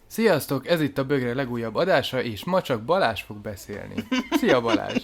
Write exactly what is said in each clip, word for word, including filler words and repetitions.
Sziasztok, ez itt a Bögre legújabb adása, és ma csak Balázs fog beszélni. Szia Balázs!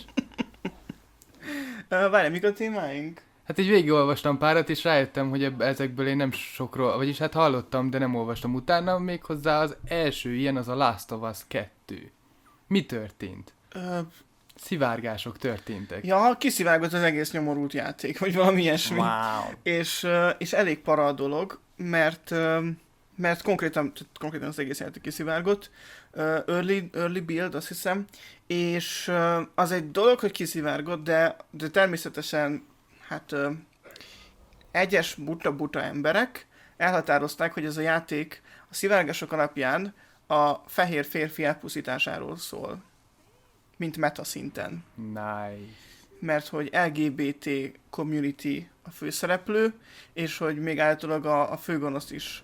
Uh, Várj, mik a témáink? Hát így végigolvastam párat, és rájöttem, hogy ebb- ezekből én nem sokról, vagyis hát hallottam, de nem olvastam utána, méghozzá az első ilyen az a Last of Us kettő. Mi történt? Uh, Szivárgások történtek. ja, kiszivárgott az egész nyomorult játék, vagy valami ilyesmi. Wow. És, uh, és elég para a dolog, mert, uh, mert konkrétan, konkrétan az egész játék kiszivárgott. Uh, early, early build, azt hiszem. És uh, az egy dolog, hogy kiszivárgott, de, de természetesen hát uh, egyes buta-buta emberek elhatározták, hogy ez a játék a szivárgások alapján a fehér férfi elpusztításáról szól. Mint meta szinten. Nice. Mert hogy el gé bé té community a főszereplő, és hogy még általában a, a főgonosz is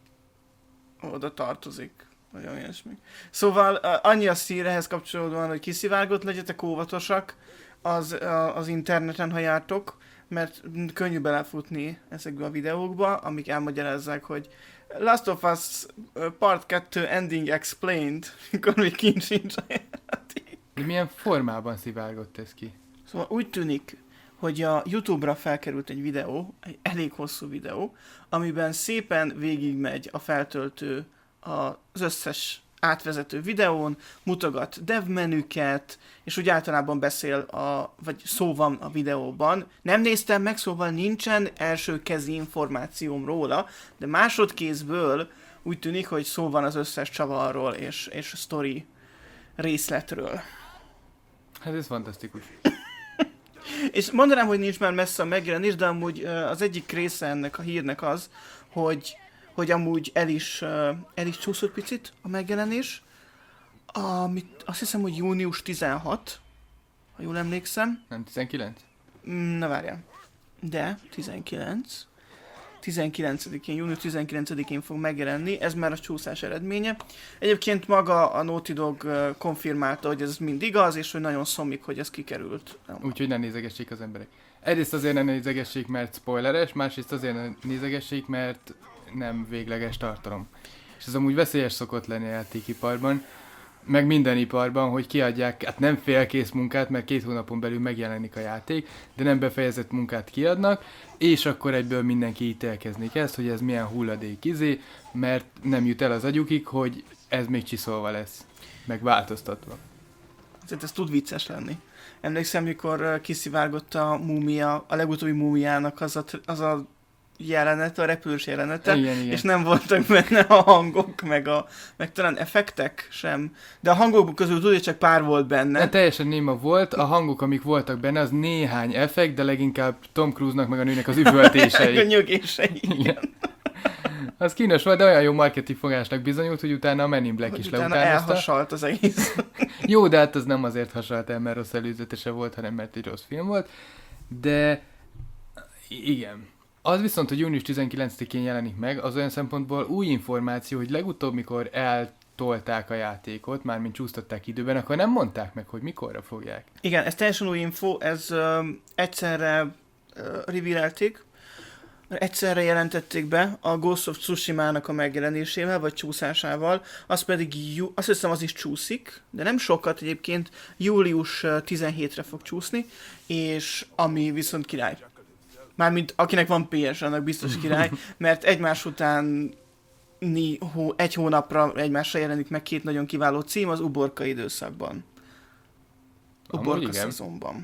oda tartozik. Vagy olyan ilyesmi. Szóval annyi a szír ehhez kapcsolódóan, hogy kiszivárgott, legyetek óvatosak az, az interneten, ha jártok, mert könnyű belefutni ezekbe a videókba, amik elmagyarázzák, hogy Last of Us Part kettő Ending Explained, mikor még kint sincs a játék. De milyen formában szivárgott ez ki? Szóval úgy tűnik, hogy a YouTube-ra felkerült egy videó, egy elég hosszú videó, amiben szépen végigmegy a feltöltő az összes átvezető videón, mutogat dev menüket, és úgy általában beszél, a, vagy szó van a videóban. Nem néztem meg, szóval nincsen első kezi információm róla, de másodkézből úgy tűnik, hogy szó van az összes csavarról és, és sztori részletről. Hát ez fantasztikus. És mondanám, hogy nincs már messze a megjelenés, de amúgy az egyik része ennek a hírnek az, hogy, hogy amúgy el is, el is csúszott picit a megjelenés. Amit azt hiszem, hogy június tizenhat, ha jól emlékszem. Nem tizenkilenc? Na várjál. De tizenkilenc. tizenkilencedikén, június tizenkilencedikén fog megjelenni, ez már a csúszás eredménye. Egyébként maga a Naughty Dog konfirmálta, hogy ez mind igaz, és hogy nagyon szomik, hogy ez kikerült. Úgyhogy ne nézegessék az emberek. Egyrészt azért ne nézegessék, mert spoileres, másrészt azért ne nézegessék, mert nem végleges tartalom. És ez amúgy veszélyes szokott lenni a játékiparban, meg minden iparban, hogy kiadják, hát nem félkész munkát, mert két hónapon belül megjelenik a játék, de nem befejezett munkát kiadnak, és akkor egyből mindenki ítélkezni kezd, hogy ez milyen hulladék izé, mert nem jut el az agyukig, hogy ez még csiszolva lesz, meg változtatva. Tehát ez tud vicces lenni. Emlékszem, mikor kiszivárgott a múmia, a legutóbbi múmiának az a, az a jelenet, a repülős jelenete, Igen, igen. és nem voltak benne a hangok, meg, a, meg talán effektek sem. De a hangok közül tudod, hogy csak pár volt benne. De teljesen néma volt, a hangok, amik voltak benne, az néhány effekt, de leginkább Tom Cruise-nak meg a nőnek az üvöltései. a nyögései. Igen. Az kínos volt, de olyan jó marketing fogásnak bizonyult, hogy utána a Men in Black Hogy is utána leutánozta. elhasalt az egész. Jó, de hát az nem azért hasalt el, mert rossz előzetese volt, hanem mert egy rossz film volt. De igen. Az viszont, hogy június tizenkilencedikén jelenik meg, az olyan szempontból új információ, hogy legutóbb, mikor eltolták a játékot, mármint csúsztatták időben, akkor nem mondták meg, hogy mikorra fogják. Igen, ez teljesen új info, ez ö, egyszerre ö, revealelték, egyszerre jelentették be a Ghost of Tsushima-nak a megjelenésével, vagy csúszásával, az pedig, jú, azt hiszem az is csúszik, de nem sokat egyébként, július tizenhétre fog csúszni, és ami viszont király. Mármint akinek van pé es, annak biztos király, mert egymás után ni, hó, egy hónapra egymásra jelenik meg két nagyon kiváló cím az uborka időszakban. Uborka szezonban.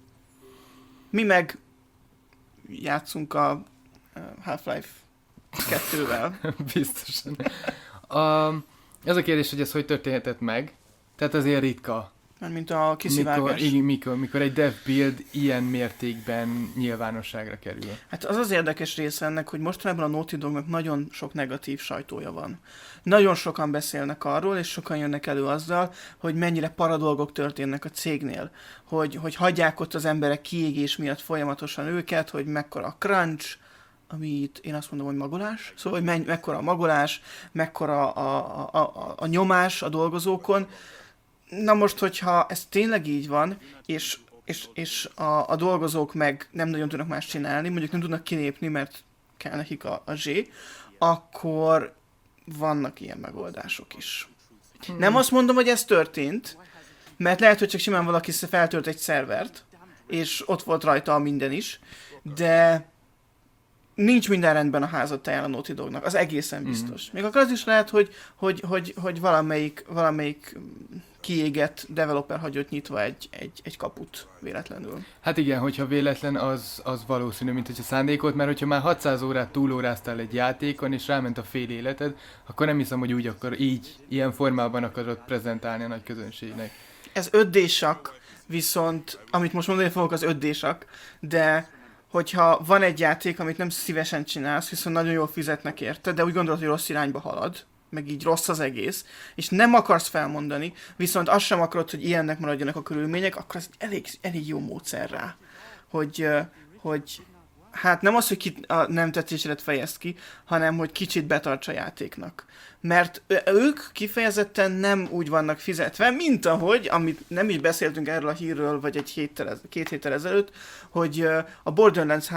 Mi meg játszunk a Half-Life kettővel. Biztosan. A, ez a kérdés, hogy ez hogy történhetett meg, tehát azért ritka. Mármint a kiszivárgás. Mikor, mikor, mikor egy dev build ilyen mértékben nyilvánosságra kerül. Hát az az érdekes része ennek, hogy mostanában a Naughty Dognak nagyon sok negatív sajtója van. Nagyon sokan beszélnek arról, és sokan jönnek elő azzal, hogy mennyire paradolgok történnek a cégnél. Hogy, hogy hagyják ott az emberek kiégés miatt folyamatosan őket, hogy mekkora a crunch, ami itt én azt mondom, hogy magolás. Szóval, hogy menny, mekkora a magolás, mekkora a, a, a, a nyomás a dolgozókon. Na most, hogyha ez tényleg így van, és, és, és a, a dolgozók meg nem nagyon tudnak más csinálni, mondjuk nem tudnak kilépni, mert kell nekik a, a zsé, akkor vannak ilyen megoldások is. Hmm. Nem azt mondom, hogy ez történt, mert lehet, hogy csak simán valaki feltölt egy szervert, és ott volt rajta minden is, de nincs minden rendben a házattáján a Naughty Dognak, az egészen biztos. Mm. Még akkor az is lehet, hogy, hogy, hogy, hogy valamelyik, valamelyik kiégett developer hagyott nyitva egy, egy, egy kaput véletlenül. Hát igen, hogyha véletlen, az, az valószínű, mint hogyha szándékolt, mert hogyha már hatszáz órát túlóráztál egy játékon, és ráment a fél életed, akkor nem hiszem, hogy úgy akkor így, ilyen formában akarod prezentálni a nagy közönségnek. Ez öt dé-sak, viszont, amit most mondani fogok, az öt dé-sak, de hogyha van egy játék, amit nem szívesen csinálsz, viszont nagyon jól fizetnek érte, de úgy gondolod, hogy rossz irányba halad, meg így rossz az egész, és nem akarsz felmondani, viszont azt sem akarod, hogy ilyennek maradjanak a körülmények, akkor ez elég, elég jó módszer rá, hogy, hogy hát nem az, hogy ki, a nem tetszésedet fejezd ki, hanem hogy kicsit betartsa a játéknak. Mert ők kifejezetten nem úgy vannak fizetve, mint ahogy, amit nem is beszéltünk erről a hírről, vagy egy héttel, két héttel ezelőtt, hogy a Borderlands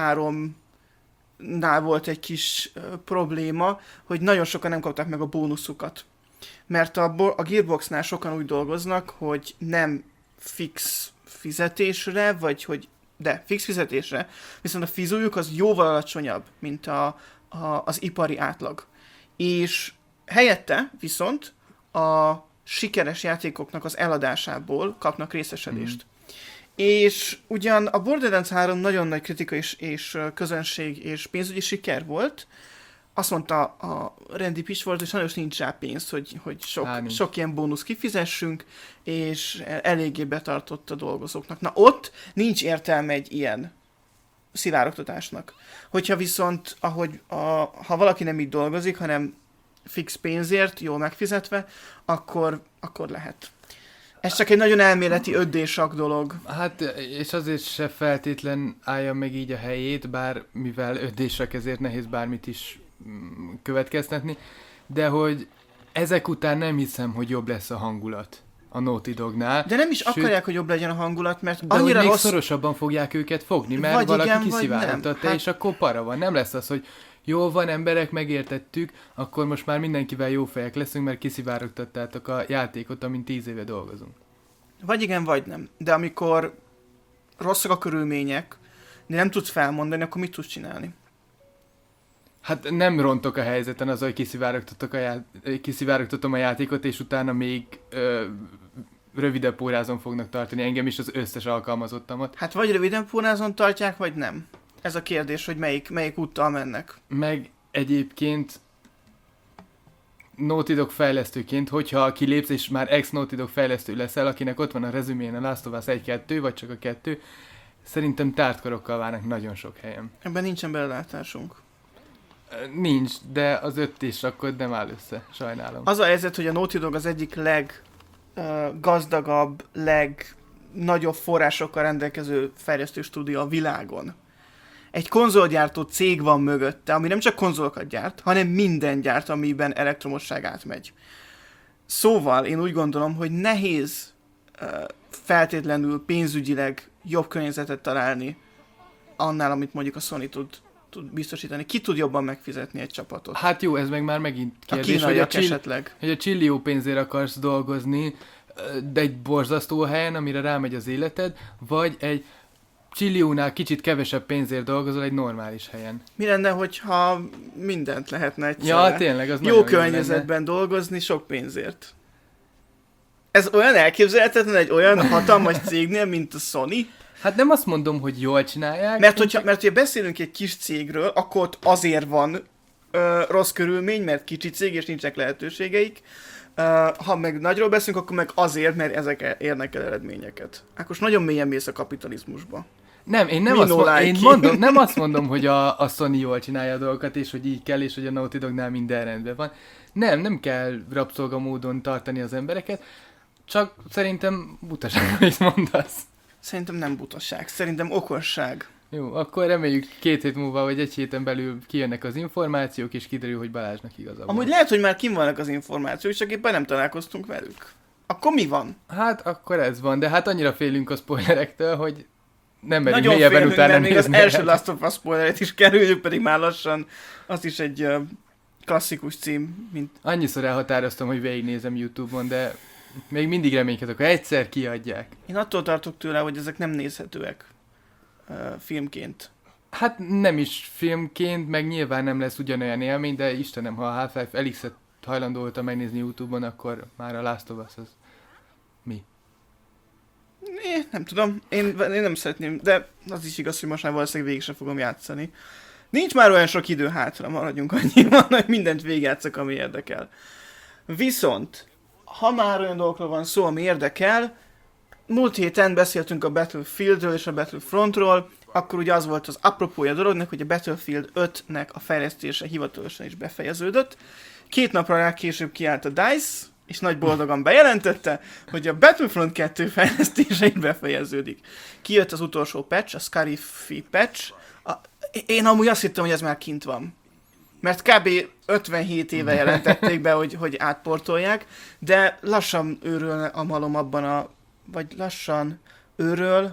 háromnál volt egy kis probléma, hogy nagyon sokan nem kapták meg a bónuszukat. Mert a, a Gearboxnál sokan úgy dolgoznak, hogy nem fix fizetésre, vagy hogy de fix fizetésre, viszont a fizújuk az jóval alacsonyabb, mint a, a, az ipari átlag. És helyette viszont a sikeres játékoknak az eladásából kapnak részesedést. Mm. És ugyan a Borderlands három nagyon nagy kritika és, és közönség és pénzügyi siker volt, azt mondta a Randy Pitchford, hogy sajnos nincs rá pénz, hogy, hogy sok, Há, sok ilyen bónusz kifizessünk, és eléggé betartott a dolgozóknak. Na ott nincs értelme egy ilyen szivárogtatásnak. Hogyha viszont, ahogy a, ha valaki nem így dolgozik, hanem fix pénzért, jól megfizetve, akkor, akkor lehet. Ez csak egy nagyon elméleti öt dé-sak dolog. Hát, és azért se feltétlen állja meg így a helyét, bár mivel öt dé-sak, ezért nehéz bármit is következtetni, de hogy ezek után nem hiszem, hogy jobb lesz a hangulat a Naughty Dognál. De nem is Sőt, akarják, hogy jobb legyen a hangulat, mert de annyira még rossz... szorosabban fogják őket fogni, mert vagy valaki igen, kiszivárogtatta, hát... és akkor para van. Nem lesz az, hogy jó van, emberek, megértettük, akkor most már mindenkivel jó fejek leszünk, mert kiszivárogtattátok a játékot, amin tíz éve dolgozunk. Vagy igen, vagy nem. De amikor rosszak a körülmények, de nem tudsz felmondani, akkor mit tudsz csinálni? Hát nem rontok a helyzeten az, hogy kiszivárogtatok a já... kiszivárogtatom a játékot, és utána még ö, rövidebb pórázon fognak tartani engem is az összes alkalmazottamat. Hát vagy rövidebb pórázon tartják, vagy nem. Ez a kérdés, hogy melyik, melyik úttal mennek. Meg egyébként Naughty Dog fejlesztőként, hogyha kilépsz, és már ex-Naughty Dog fejlesztő leszel, akinek ott van a rezümén a Last of Us egy kettő, vagy csak a kettő, szerintem tártkorokkal várnak nagyon sok helyen. Ebben nincsen belelátásunk. Nincs, de az öt is akkor nem áll össze, sajnálom. Az a helyzet, hogy a Naughty Dog az egyik leggazdagabb, uh, legnagyobb forrásokkal rendelkező fejlesztő stúdió a világon. Egy konzolgyártó cég van mögötte, ami nem csak konzolokat gyárt, hanem minden gyárt, amiben elektromosság átmegy. Szóval én úgy gondolom, hogy nehéz uh, feltétlenül pénzügyileg jobb környezetet találni annál, amit mondjuk a Sony tud tud biztosítani. Ki tud jobban megfizetni egy csapatot? Hát jó, ez meg már megint kérdés, a kínaiak hogy a, csill- esetleg. hogy a csillió pénzért akarsz dolgozni, de egy borzasztó helyen, amire rámegy az életed, vagy egy csilliónál kicsit kevesebb pénzért dolgozol egy normális helyen. Mi lenne, hogyha mindent lehetne egyszerre? Ja, tényleg, az jó környezetben jó dolgozni sok pénzért. Ez olyan elképzelhetetlen egy olyan hatalmas cégnél, mint a Sony? Hát nem azt mondom, hogy jól csinálják. Mert hogyha, mert hogyha beszélünk egy kis cégről, akkor ott azért van ö, rossz körülmény, mert kicsi cég, és nincsenek lehetőségeik. Uh, ha meg nagyról beszélünk, akkor meg azért, mert ezek érnek el eredményeket. Akkor nagyon mélyen mész a kapitalizmusba. Nem, én nem, azt, mo- én mondom, nem azt mondom, hogy a, a Sony jól csinálja a dolgokat, és hogy így kell, és hogy a Naughty Dognál minden rendben van. Nem, nem kell rabszolgamódon tartani az embereket, csak szerintem butaság, amit mondasz. Szerintem nem butaság, szerintem okosság. Jó, akkor reméljük két hét múlva, vagy egy héten belül kijönnek az információk, és kiderül, hogy Balázsnak igaza van. Amúgy lehet, hogy már kim vannak az információk, csak éppen nem találkoztunk velük. Akkor mi van? Hát, akkor ez van, de hát annyira félünk a spoilerektől, hogy nem merünk mélyebben utána nézni. Még az első Last of Us spoileret is kerüljük, pedig már lassan az is egy uh, klasszikus cím, mint... Annyiszor elhatároztam, hogy végignézem YouTube-on, de még mindig reménykedek, hogy egyszer kiadják. Én attól tartok tőle, hogy ezek nem nézhetőek uh, filmként. Hát nem is filmként, meg nyilván nem lesz ugyanolyan élmény, de Istenem, ha a Half-Life Alyx-et hajlandó voltam megnézni YouTube-on, akkor már a Last of Us az mi? É, nem tudom, én, én nem szeretném, de az is igaz, hogy most már valószínűleg végig sem fogom játszani. Nincs már olyan sok idő hátra, maradjunk annyiban, hogy mindent végigjátszok, ami érdekel. Viszont, ha már olyan dolgokról van szó, ami érdekel, múlt héten beszéltünk a Battlefieldről és a Battlefrontról, akkor ugye az volt az apropója dolognak, hogy a Battlefield ötnek a fejlesztése hivatalosan is befejeződött. Két napra rá később kiállt a DICE, és nagy boldogan bejelentette, hogy a Battlefront kettő fejlesztése is befejeződik. Kijött az utolsó patch, a Scariffy patch. A, én amúgy azt hittem, hogy ez már kint van. Mert kb. ötvenhét éve jelentették be, hogy, hogy átportolják, de lassan őrül a malom abban a... vagy lassan őrül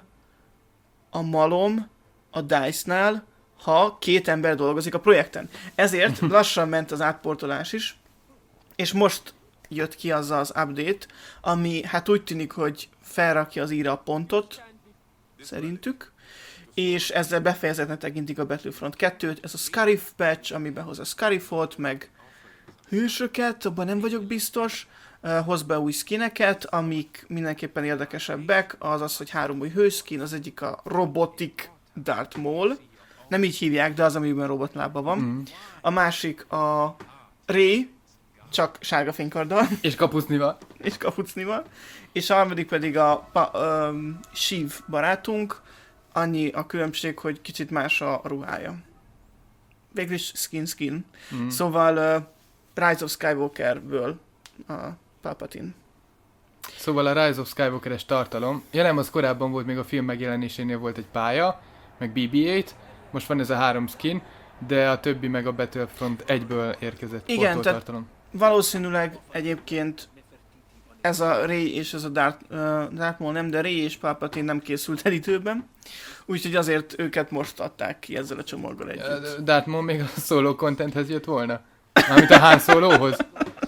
a malom a DICE-nál, ha két ember dolgozik a projekten. Ezért lassan ment az átportolás is, és most jött ki az az update, ami hát úgy tűnik, hogy felrakja az íra a pontot, szerintük, és ezzel befejezetnek tekintik a Battlefront kettőt. Ez a Scariff patch, ami behoz a Scariffot, meg hősöket, abban nem vagyok biztos, uh, hoz be új skineket, amik mindenképpen érdekesebbek, az az, hogy három új hőskin, az egyik a Robotic Darth Maul, nem így hívják, de az, amiben robotlába van. Mm. A másik a Rey, csak sárga fénykarddal. És kapucnival. És kapucnival. És a harmadik pedig a pa, um, Sheev barátunk, annyi a különbség, hogy kicsit más a ruhája. Végülis skin-skin. Mm. Szóval uh, Rise of Skywalkerből a Palpatine. Szóval a Rise of Skywalker-es tartalom. Ja nem, az korábban volt, még a film megjelenésénél volt egy pálya, meg bé bé nyolc, most van ez a három skin, de a többi meg a Battlefront egyből érkezett. Igen, tehát tartalom. Valószínűleg egyébként ez a Rey és ez a Darth, uh, Darth Maul nem, de Rey és Palpatine nem készült el időben, úgyhogy azért őket most adták ki ezzel a csomaggal együtt. Darth Maul még a solo contenthez jött volna? Mármint a Han Solohoz?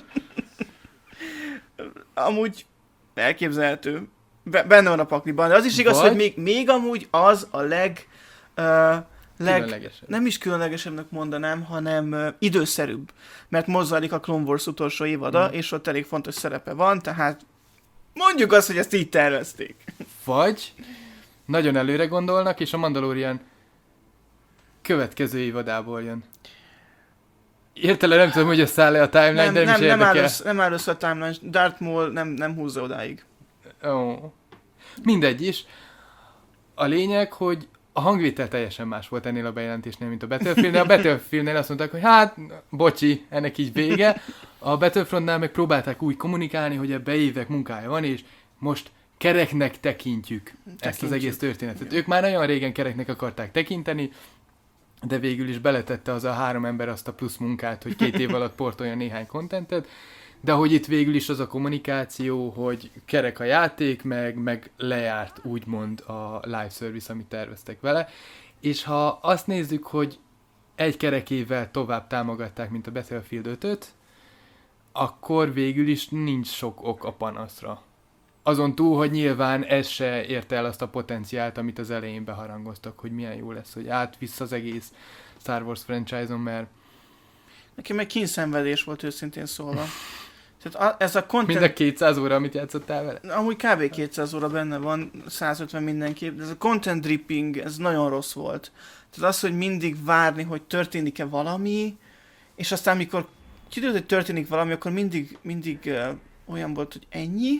Amúgy elképzelhető. Be- benne van a pakliban, de az is igaz, Vagy... hogy még, még amúgy az a leg... Uh, leg nem is különlegesebbnek mondanám, hanem uh, időszerűbb. Mert most zajlik a Clone Wars utolsó évada, mm. és ott elég fontos szerepe van, tehát mondjuk azt, hogy ezt így tervezték. Vagy nagyon előre gondolnak, és a Mandalorian következő évadából jön. Értelen nem tudom, hogy összeáll le a timeline, nem, de nem, nem is érdekel. Nem áll, össze, nem áll össze a timeline, Darth Maul nem, nem húzza odáig. Ó. Mindegy is. A lényeg, hogy a hangvétel teljesen más volt ennél a bejelentésnél, mint a Battlefieldnél. A Battlefieldnél azt mondták, hogy hát, bocsi, ennek így vége. A Battlefrontnál meg próbálták úgy kommunikálni, hogy ebbe évek munkája van, és most kereknek tekintjük, tekintjük. ezt az egész történetet. Igen. Ők már nagyon régen kereknek akarták tekinteni, de végül is beletette az a három ember azt a plusz munkát, hogy két év alatt portolja néhány kontentet, de hogy itt végül is az a kommunikáció, hogy kerek a játék, meg, meg lejárt úgymond a live service, amit terveztek vele, és ha azt nézzük, hogy egy kerekével tovább támogatták, mint a Battlefield ötöt, akkor végül is nincs sok ok a panaszra. Azon túl, hogy nyilván ez se érte el azt a potenciált, amit az elején beharangoztak, hogy milyen jó lesz, hogy átvisz az egész Star Wars franchise-on, mert... Nekem meg kínszenvedés volt őszintén szólva. Tehát a, ez a content... Mind a kétszáz óra, amit játszottál vele? Amúgy kb. kétszáz óra benne van, száz ötven mindenképp, de ez a content dripping, ez nagyon rossz volt. Tehát az, hogy mindig várni, hogy történik-e valami, és aztán mikor kiderült, hogy történik valami, akkor mindig, mindig uh, olyan volt, hogy ennyi,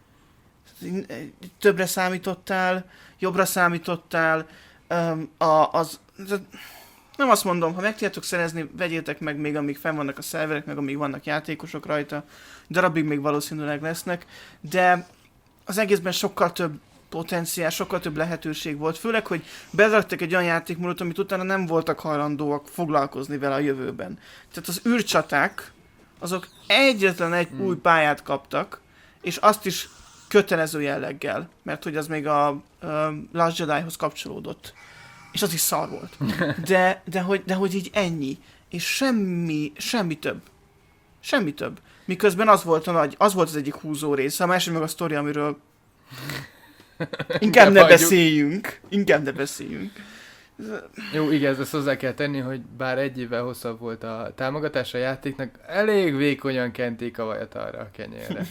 többre számítottál, jobbra számítottál, um, a, az... az nem azt mondom, ha meg tudjátok szerezni, vegyétek meg még, amíg fenn vannak a szerverek, meg amíg vannak játékosok rajta. Darabig még valószínűleg lesznek, de az egészben sokkal több potenciál, sokkal több lehetőség volt. Főleg, hogy beraktak egy olyan játékmódot, amit utána nem voltak hajlandóak foglalkozni vele a jövőben. Tehát az űrcsaták, azok egyetlen egy hmm. új pályát kaptak, és azt is kötelező jelleggel, mert hogy az még a, a Last Jedihoz kapcsolódott. És az is szar volt. De, de, hogy, de hogy így ennyi. és semmi, semmi több. Semmi több. Miközben az volt a nagy, az volt az egyik húzó része, a másik meg a sztori, amiről inkább ne hagyjuk. beszéljünk. Inkább ne beszéljünk. Jó, igen, ezt hozzá kell tenni, hogy bár egy évvel hosszabb volt a támogatása a játéknak, elég vékonyan kenték a vajat arra a kenyérre.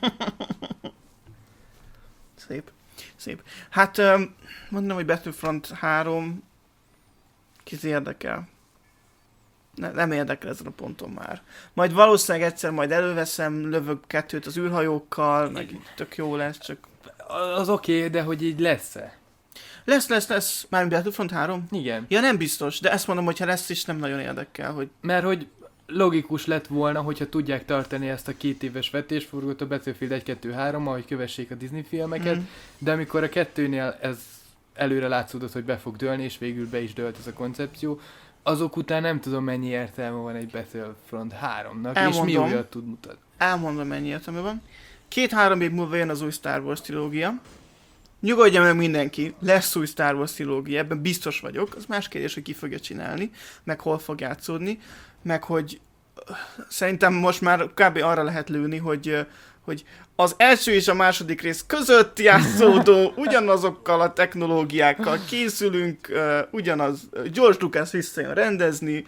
Szép. Szép. Hát um, mondom, hogy Battlefront három kit érdekel. Ne, nem érdekel ezen a ponton már. Majd valószínűleg egyszer majd előveszem, lövök kettőt az űrhajókkal, meg tök jó lesz, csak... Az oké, okay, de hogy így lesz-e? Lesz, lesz, lesz. Már Battlefront három? Igen. Ja, nem biztos, de ezt mondom, hogy ha lesz is, nem nagyon érdekel, hogy... Mert hogy logikus lett volna, hogyha tudják tartani ezt a két éves vetésforgót a Battlefield egy kettő három, ahogy kövessék a Disney filmeket, mm. de amikor a kettőnél ez előre látszódott, hogy be fog dőlni, és végül be is dőlt ez a koncepció, azok után nem tudom, mennyi értelme van egy Battlefront háromnak, Elmondom. És mi olyat tud mutatni. Elmondom, mennyi értelme van. Két-három év múlva jön az új Star Wars trilógia. Nyugodjon meg mindenki, lesz új Star Wars trilógia, ebben biztos vagyok. Az más kérdés, hogy ki fogja csinálni, meg hol fog játszódni, meg hogy szerintem most már kb. Arra lehet lőni, hogy, hogy az első és a második rész között játszódó ugyanazokkal a technológiákkal készülünk, ugyanaz, George Lucas visszajön rendezni,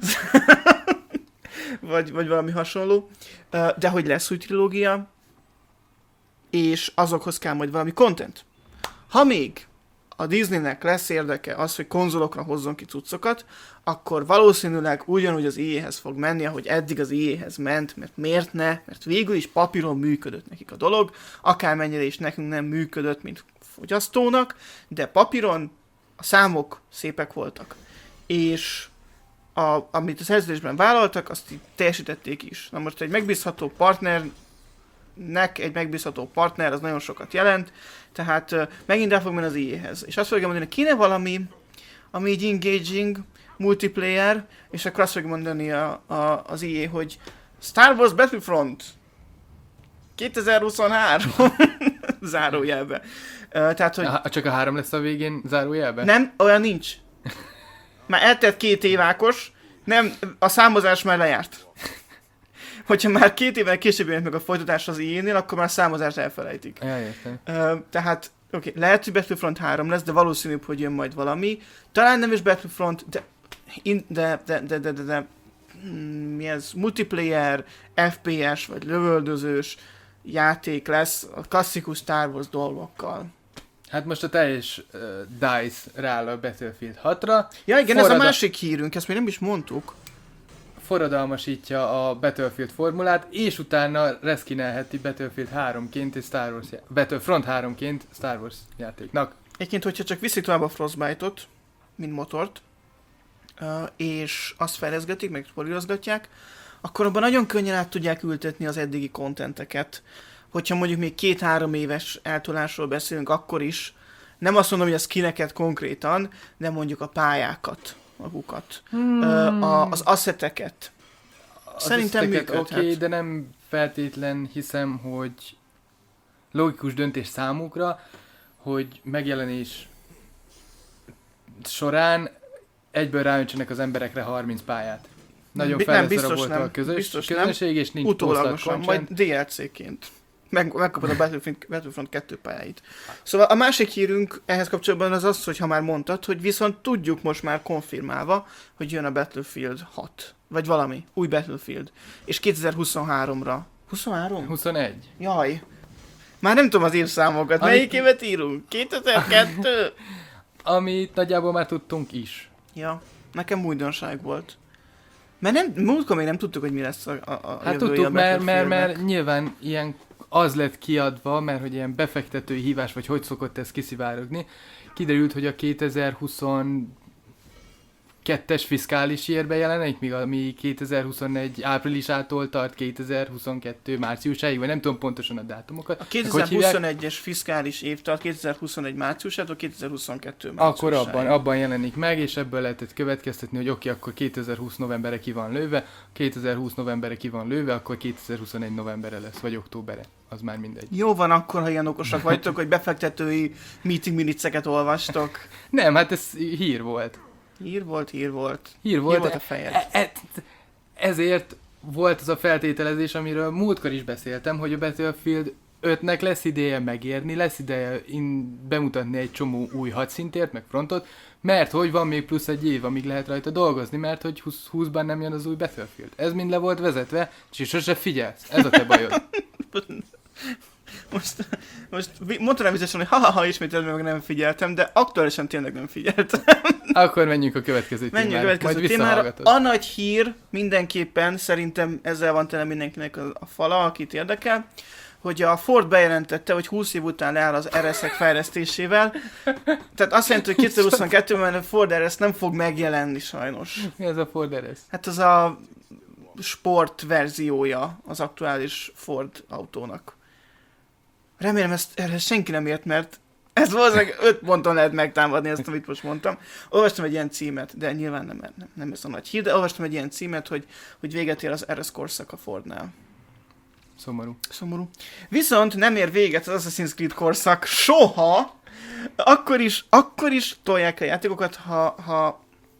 vagy, vagy valami hasonló, de hogy lesz új trilógia, és azokhoz kell majd valami content. Ha még a Disneynek lesz érdeke az, hogy konzolokra hozzon ki cuccokat, akkor valószínűleg ugyanúgy az í á-hez fog menni, ahogy eddig az í á-hez ment, mert miért ne? Mert végül is papíron működött nekik a dolog, akármennyire is nekünk nem működött, mint fogyasztónak, de papíron a számok szépek voltak. És a, amit a szerződésben vállaltak, azt így teljesítették is. Na most egy megbízható partner nek egy megbízható partner, az nagyon sokat jelent, tehát uh, megint el fog menni az í á-hez. És azt fogja mondani, hogy kéne valami, ami így engaging, multiplayer, és akkor azt fogja mondani a, a, az í á, hogy Star Wars Battlefront kétezer-huszonhárom zárójelbe. Uh, tehát, hogy... A, csak a három lesz a végén zárójelben? Nem, olyan nincs. Már eltelt két év, Ákos, nem, a számozás már lejárt. Hogyha már két évvel később jönnek meg a folytatás az í á-nél, akkor már a számozást elfelejtik. Ja, értem. Uh, tehát, oké, okay, lehet, hogy Battlefront három lesz, de valószínűbb, hogy jön majd valami. Talán nem is Battlefront, de, in, de, de, de, de, de, de hmm, mi ez, multiplayer, ef pé es vagy lövöldözős játék lesz a klasszikus Star Wars dolgokkal. Hát most a teljes uh, dice rááll a Battlefield hatra. Ja igen, Forrada- ez a másik hírünk, ezt még nem is mondtuk. Forradalmasítja a Battlefield formulát, és utána reskinelheti Battlefield háromként és Star Wars já- Battlefront háromként Star Wars játéknak. Egyébként, hogyha csak viszik tovább a Frostbite-ot, mint motort, uh, és azt fejleszgetik, meg polírozgatják, akkor abban nagyon könnyen át tudják ültetni az eddigi contenteket. Hogyha mondjuk még két-három éves eltolásról beszélünk, akkor is, nem azt mondom, hogy a skineket konkrétan, de mondjuk a pályákat, magukat, hmm. uh, a, az asseteket. Az Szerintem működhet. Oké, okay, de nem feltétlen hiszem, hogy logikus döntés számukra, hogy megjelenés során egyből ráöntsenek az emberekre harminc pályát. Nagyon feleszarabolta a közös, biztos közönség, nem. És nincs utólagosan, majd dé el cé-ként. Meg, megkapod a Battlefront, Battlefront kettő pályáit. Szóval a másik hírünk ehhez kapcsolatban az az, hogy ha már mondtad, hogy viszont tudjuk most már konfirmálva, hogy jön a Battlefield hat. Vagy valami, új Battlefield. És kétezer-huszonháromra. huszonhárom? huszonegy. Jaj. Már nem tudom az évszámokat. Ami... Melyik évet írunk? kétezer-kettő? Amit nagyjából már tudtunk is. Ja, nekem újdonság volt. Mert nem, múltkor még nem tudtuk, hogy mi lesz a, a, a Hát jövője tudtuk, a mert, mert, mert Battlefieldnek. nyilván ilyen az lett kiadva, mert hogy ilyen befektetői hívás, vagy hogy szokott ez kiszivárogni, kiderült, hogy a kétezer-huszonkettes fiskális évben jelenik, míg ami kétezer-huszonegy áprilisától tart kétezer-huszonkettő márciusáig, vagy nem tudom pontosan a dátumokat. A kétezer-huszonegyes fiskális év tart kétezer-huszonegy márciusától kétezer-huszonkettő Akkor márciusáig. abban, abban jelenik meg, és ebből lehetett következtetni, hogy oké, okay, akkor kétezer-húsz novembere ki van lőve, kétezer-húsz novembere ki van lőve, akkor kétezer-huszonegy novembere lesz, vagy októbere. Az már mindegy. Jó van akkor, ha ilyen okosak vagytok, hogy befektetői meeting minuteseket olvastok. Nem, hát ez hír volt. Hír volt, hír volt. Hír volt, hír volt a fejed. E- e- ezért volt az a feltételezés, amiről múltkor is beszéltem, hogy a Battlefield ötnek lesz ideje megérni, lesz ideje in- bemutatni egy csomó új hadszintért, meg frontot, mert hogy van még plusz egy év, amíg lehet rajta dolgozni, mert hogy húszban nem jön az új Battlefield. Ez mind le volt vezetve, és sose figyelsz. Ez a te bajod. Most, most mondtam biztosan, hogy ha-ha-ha ismételve meg nem figyeltem, de aktuálisan tényleg nem figyeltem. Akkor menjünk a következő Menjünk témára. a következő Majd témára. visszahallgatod. A nagy hír mindenképpen, szerintem ezzel van tele mindenkinek a, a fala, akit érdekel, hogy a Ford bejelentette, hogy húsz év után leáll az er es-ek fejlesztésével. Tehát azt jelenti, hogy kétezer-huszonkettőben a Ford er es nem fog megjelenni sajnos. Mi ez a Ford er es? Hát az a sport verziója az aktuális Ford autónak. Remélem ezt erre senki nem ért, mert ez valószínűleg öt ponton lehet megtámadni ezt, amit most mondtam. Olvastam egy ilyen címet, de nyilván nem, nem, nem ez a nagy hír, de olvastam egy ilyen címet, hogy, hogy véget ér az er es korszak a Fordnál. Szomorú. Szomorú. Viszont nem ér véget az Assassin's Creed korszak soha, akkor is, akkor is tolják a játékokat, ha, ha,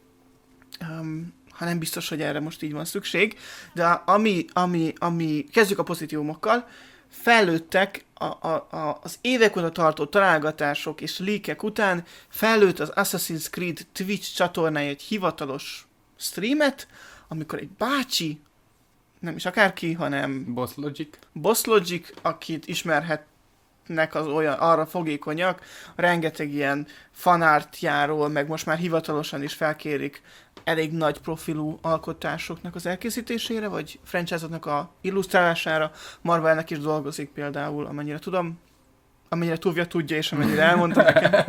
um, ha nem biztos, hogy erre most így van szükség, de ami, ami, ami kezdjük a pozitívumokkal, fejlődtek a, a, a, az évek óta tartó találgatások és leakek után fejlőtt az Assassin's Creed Twitch csatornája egy hivatalos streamet, amikor egy bácsi, nem is akárki, hanem Boss Logic. Boss Logic, akit ismerhetnek az olyan, arra fogékonyak, rengeteg ilyen fanartjáról, meg most már hivatalosan is felkérik elég nagy profilú alkotásoknak az elkészítésére, vagy franchise-oknak a illusztrálására. Marvelnek is dolgozik például, amennyire tudom, amennyire Tuvia tudja, és amennyire elmondta nekem.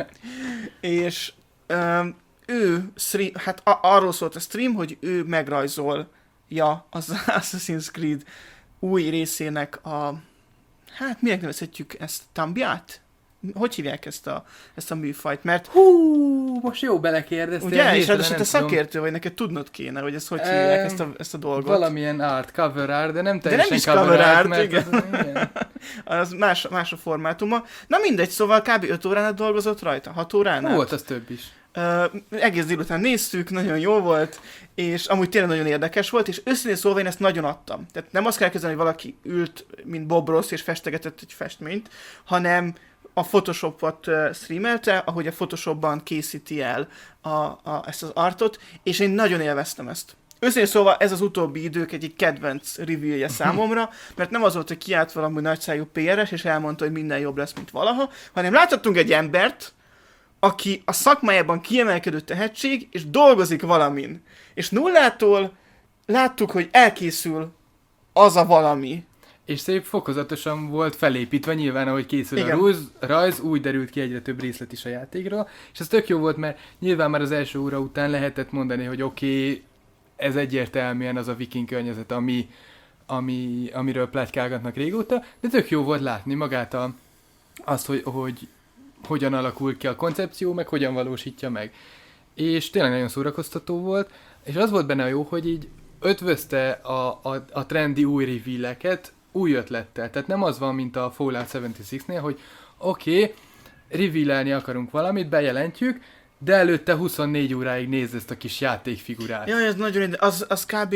És um, ő, stream, hát a, arról szólt a stream, hogy ő megrajzolja az Assassin's Creed új részének a, hát minek nevezhetjük ezt, Tambiát? Hogy hívják ezt a, ezt a műfajt? Mert Hú, most jó belekérdeztél. ugye, és hirtelen ráadásul nem te tudom. szakértő vagy, neked tudnod kéne, hogy ezt hogy hívják, ezt a, ezt a dolgot. Valamilyen art, cover art, de nem De teljesen nem is cover art, mert igen. Az, igen. Az más, más a formátuma. Na mindegy, szóval kb. öt órán dolgozott rajta, hat órán. Volt az több is. Uh, egész délután néztük, nagyon jó volt, és amúgy tényleg nagyon érdekes volt, és őszintén szólva én ezt nagyon adtam. Tehát nem azt kell kezdeni, hogy valaki ült, mint Bob Ross, és festegetett egy festményt, hanem a Photoshopot uh, streamelte, ahogy a Photoshopban készíti el a, a, ezt az artot, és én nagyon élveztem ezt. Őszintén szóval ez az utóbbi idők egyik kedvenc revealje számomra, mert nem az volt, hogy kiállt valami nagyszájú pé er es, és elmondta, hogy minden jobb lesz, mint valaha, hanem láthattunk egy embert, aki a szakmájában kiemelkedő tehetség, és dolgozik valamin. És nullától láttuk, hogy elkészül az a valami. És szép fokozatosan volt felépítve, nyilván ahogy készül Igen. a rajz, rajz, úgy derült ki egyre több részlet is a játékról, és ez tök jó volt, mert nyilván már az első óra után lehetett mondani, hogy oké, okay, ez egyértelműen az a viking környezet, ami, ami, amiről pletykálgatnak régóta, de tök jó volt látni magát a, azt, hogy, hogy hogyan alakul ki a koncepció, meg hogyan valósítja meg. És tényleg nagyon szórakoztató volt, és az volt benne a jó, hogy így ötvözte a, a, a trendi új reveal-eket új ötlettel. Tehát nem az van, mint a Fallout hetvenhatos-nél, hogy oké, okay, reveal-elni akarunk valamit, bejelentjük, de előtte huszonnégy óráig nézd ezt a kis játékfigurát. Jaj, ez nagyon ide, az, az kb.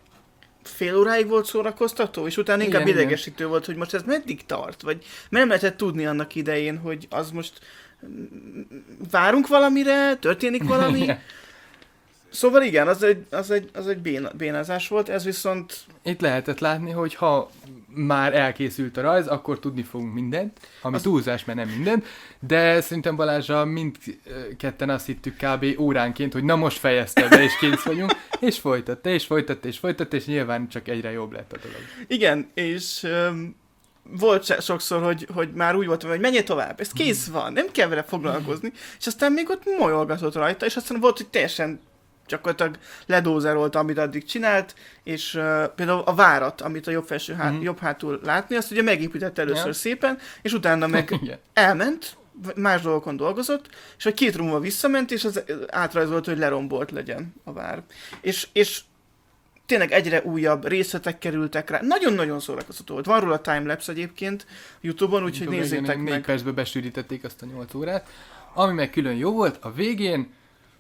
Fél óráig volt szórakoztató, és utána inkább Igen, idegesítő igen. volt, hogy most ez meddig tart, vagy nem lehetett tudni annak idején, hogy az most várunk valamire, történik valami. Igen. Szóval igen, az egy, az egy, az egy béna, bénázás volt, ez viszont... Itt lehetett látni, hogy ha már elkészült a rajz, akkor tudni fogunk mindent, ami az... túlzás, mert nem mindent, de szerintem Balázsra mindketten azt hittük kb. Óránként, hogy na most fejezte be, és kész vagyunk, és folytatta, és folytatta, és folytatta, és nyilván csak egyre jobb lett a dolog. Igen, és... Um... volt sokszor, hogy, hogy már úgy voltam, hogy menjél tovább, ez kész van, nem kell vele foglalkozni, és aztán még ott molyolgatott rajta, és aztán volt, hogy teljesen gyakorlatilag ledózerolta, amit addig csinált, és uh, például a várat, amit a jobb felső hát, mm. jobb hátul látni, azt ugye megépített először ja. szépen, és utána meg elment, más dolgokon dolgozott, és egy két rumba visszament, és az átrajzolt, hogy lerombolt legyen a vár. És, és tényleg egyre újabb részletek kerültek rá. Nagyon-nagyon szórakoztató volt. Van róla timelapse egyébként YouTube-on, úgyhogy nézzétek meg. négy percbe besűrítették azt a nyolc órát. Ami meg külön jó volt, a végén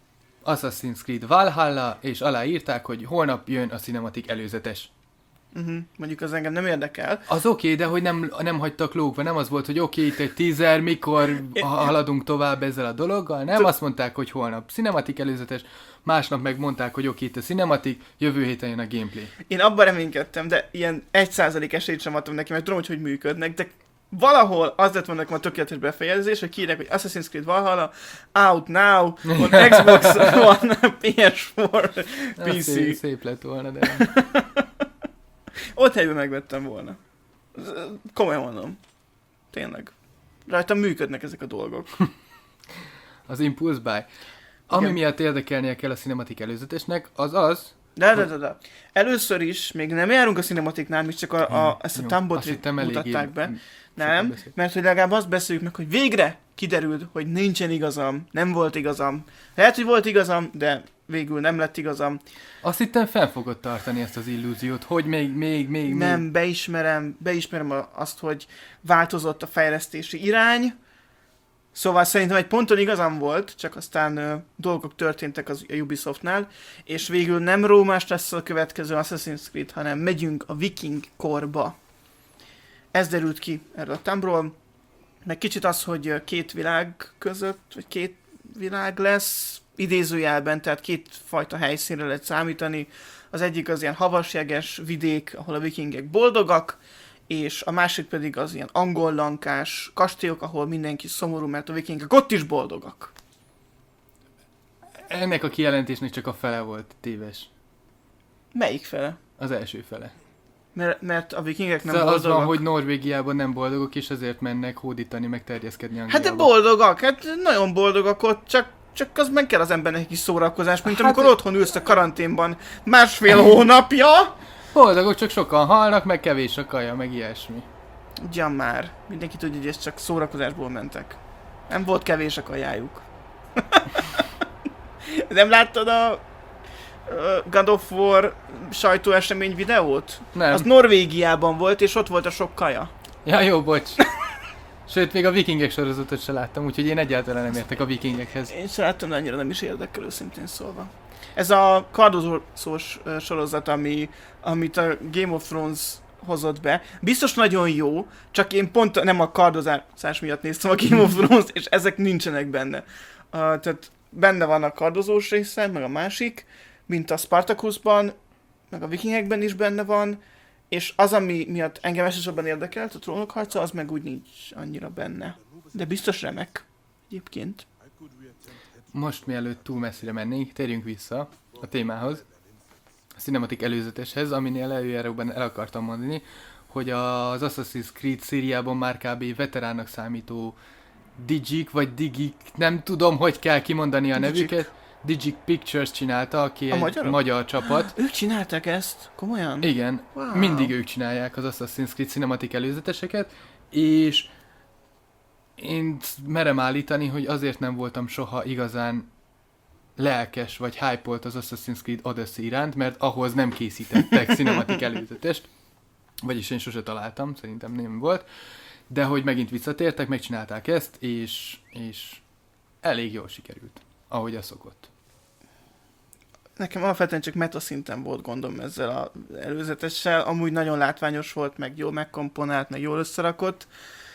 Assassin's Creed Valhalla, és aláírták, hogy holnap jön a cinematik előzetes. Uh-huh. Mondjuk az engem nem érdekel. Az oké, okay, de hogy nem, nem hagytak lógva, nem az volt, hogy oké, okay, itt egy teaser, mikor haladunk tovább ezzel a dologgal, nem, azt mondták, hogy holnap cinematik előzetes, másnap meg mondták, hogy oké, okay, itt a cinematik, jövő héten jön a gameplay. Én abban reménykedtem, de ilyen egy százalék esélyt sem adtam neki, mert tudom, hogy hogy működnek, de valahol az lett volna nekem a tökéletes befejezés, hogy kiírják, hogy Assassin's Creed Valhalla, out now, on Xbox One, P S four, P C. Szép, szép lett volna, de nem. Ott helyben megvettem volna. Komolyan mondom. Tényleg. Rajtam működnek ezek a dolgok. Az Impulse Buy. Ami Igen. miatt érdekelnie kell a cinematik előzetesnek, az az... De, de, de, de. Először is, még nem járunk a cinematiknál, még csak a, a, ezt a Tumbotrit mutatták be. Nem, mert hogy legalább azt beszéljük meg, hogy végre kiderült, hogy nincsen igazam, nem volt igazam. Lehet, hogy volt igazam, de végül nem lett igazam. Azt hittem fel fogod tartani ezt az illúziót, hogy még, még, még, Nem, még... beismerem, beismerem a- azt, hogy változott a fejlesztési irány. Szóval szerintem egy ponton igazam volt, csak aztán ö, dolgok történtek az a Ubisoftnál, és végül nem Rómás lesz a következő Assassin's Creed, hanem megyünk a viking korba. Ez derült ki erről a Tumbról, meg kicsit az, hogy ö, két világ között, vagy két világ lesz, idézőjelben, tehát két fajta helyszínre lehet számítani. Az egyik az ilyen havasjeges vidék, ahol a vikingek boldogak, és a másik pedig az ilyen angol lankás kastélyok, ahol mindenki szomorú, mert a vikingek ott is boldogak. Ennek a kijelentésnek csak a fele volt téves. Melyik fele? Az első fele. Mert, mert a vikingek nem Szóval az boldogak. van, hogy Norvégiában nem boldogok, és ezért mennek hódítani, meg terjeszkedni Hát Angliába. de boldogak, hát nagyon boldogak ott, csak, csak az meg kell az embernek is szórakozás, mint Hát- amikor otthon ülsz a karanténban másfél hónapja. Boldogok, csak sokan halnak, meg kevés a kaja, meg ilyesmi. Ugyan már, mindenki tudja, hogy ez csak szórakozásból mentek. Nem volt kevés a kajájuk. Nem láttad a ö, God of War sajtóesemény videót? Nem. Az Norvégiában volt, és ott volt a sok kaja. Ja, jó, bocs. Sőt, még a vikingek sorozatot se láttam, úgyhogy én egyáltalán nem értek a vikingekhez. Én sem láttam, de annyira nem is érdekel, őszintén szólva. Ez a kardozós ö, sorozat, ami, amit a Game of Thrones hozott be. Biztos nagyon jó, csak én pont nem a kardozás miatt néztem a Game of Thrones, és ezek nincsenek benne. Uh, tehát benne van a kardozós része, meg a másik, mint a Spartacusban, meg a vikingekben is benne van, és az, ami miatt engem elsősorban érdekelt, a Trónok harca, az meg úgy nincs annyira benne. De biztos remek, egyébként. Most mielőtt túl messzire mennénk, térjünk vissza a témához, a cinematik előzeteshez, aminél előjáróban el akartam mondani, hogy az Assassin's Creed szériában már kb. Veteránnak számító Digic, vagy Digik, nem tudom, hogy kell kimondani a Digic. nevüket. Digic Pictures csinálta, aki A egy magyarok? magyar csapat. Ők csinálták ezt? Komolyan? Igen, Wow. mindig ők csinálják az Assassin's Creed cinematik előzeteseket, és én merem állítani, hogy azért nem voltam soha igazán lelkes vagy hype-olt az Assassin's Creed Odyssey iránt, mert ahhoz nem készítettek cinematik előzetest, vagyis én sose találtam, szerintem nem volt, de hogy megint visszatértek, megcsinálták ezt, és, és elég jól sikerült, ahogy az szokott. Nekem alapvetően csak meta szinten volt gondom ezzel az előzetessel, amúgy nagyon látványos volt, meg jól megkomponált, meg jól összerakott.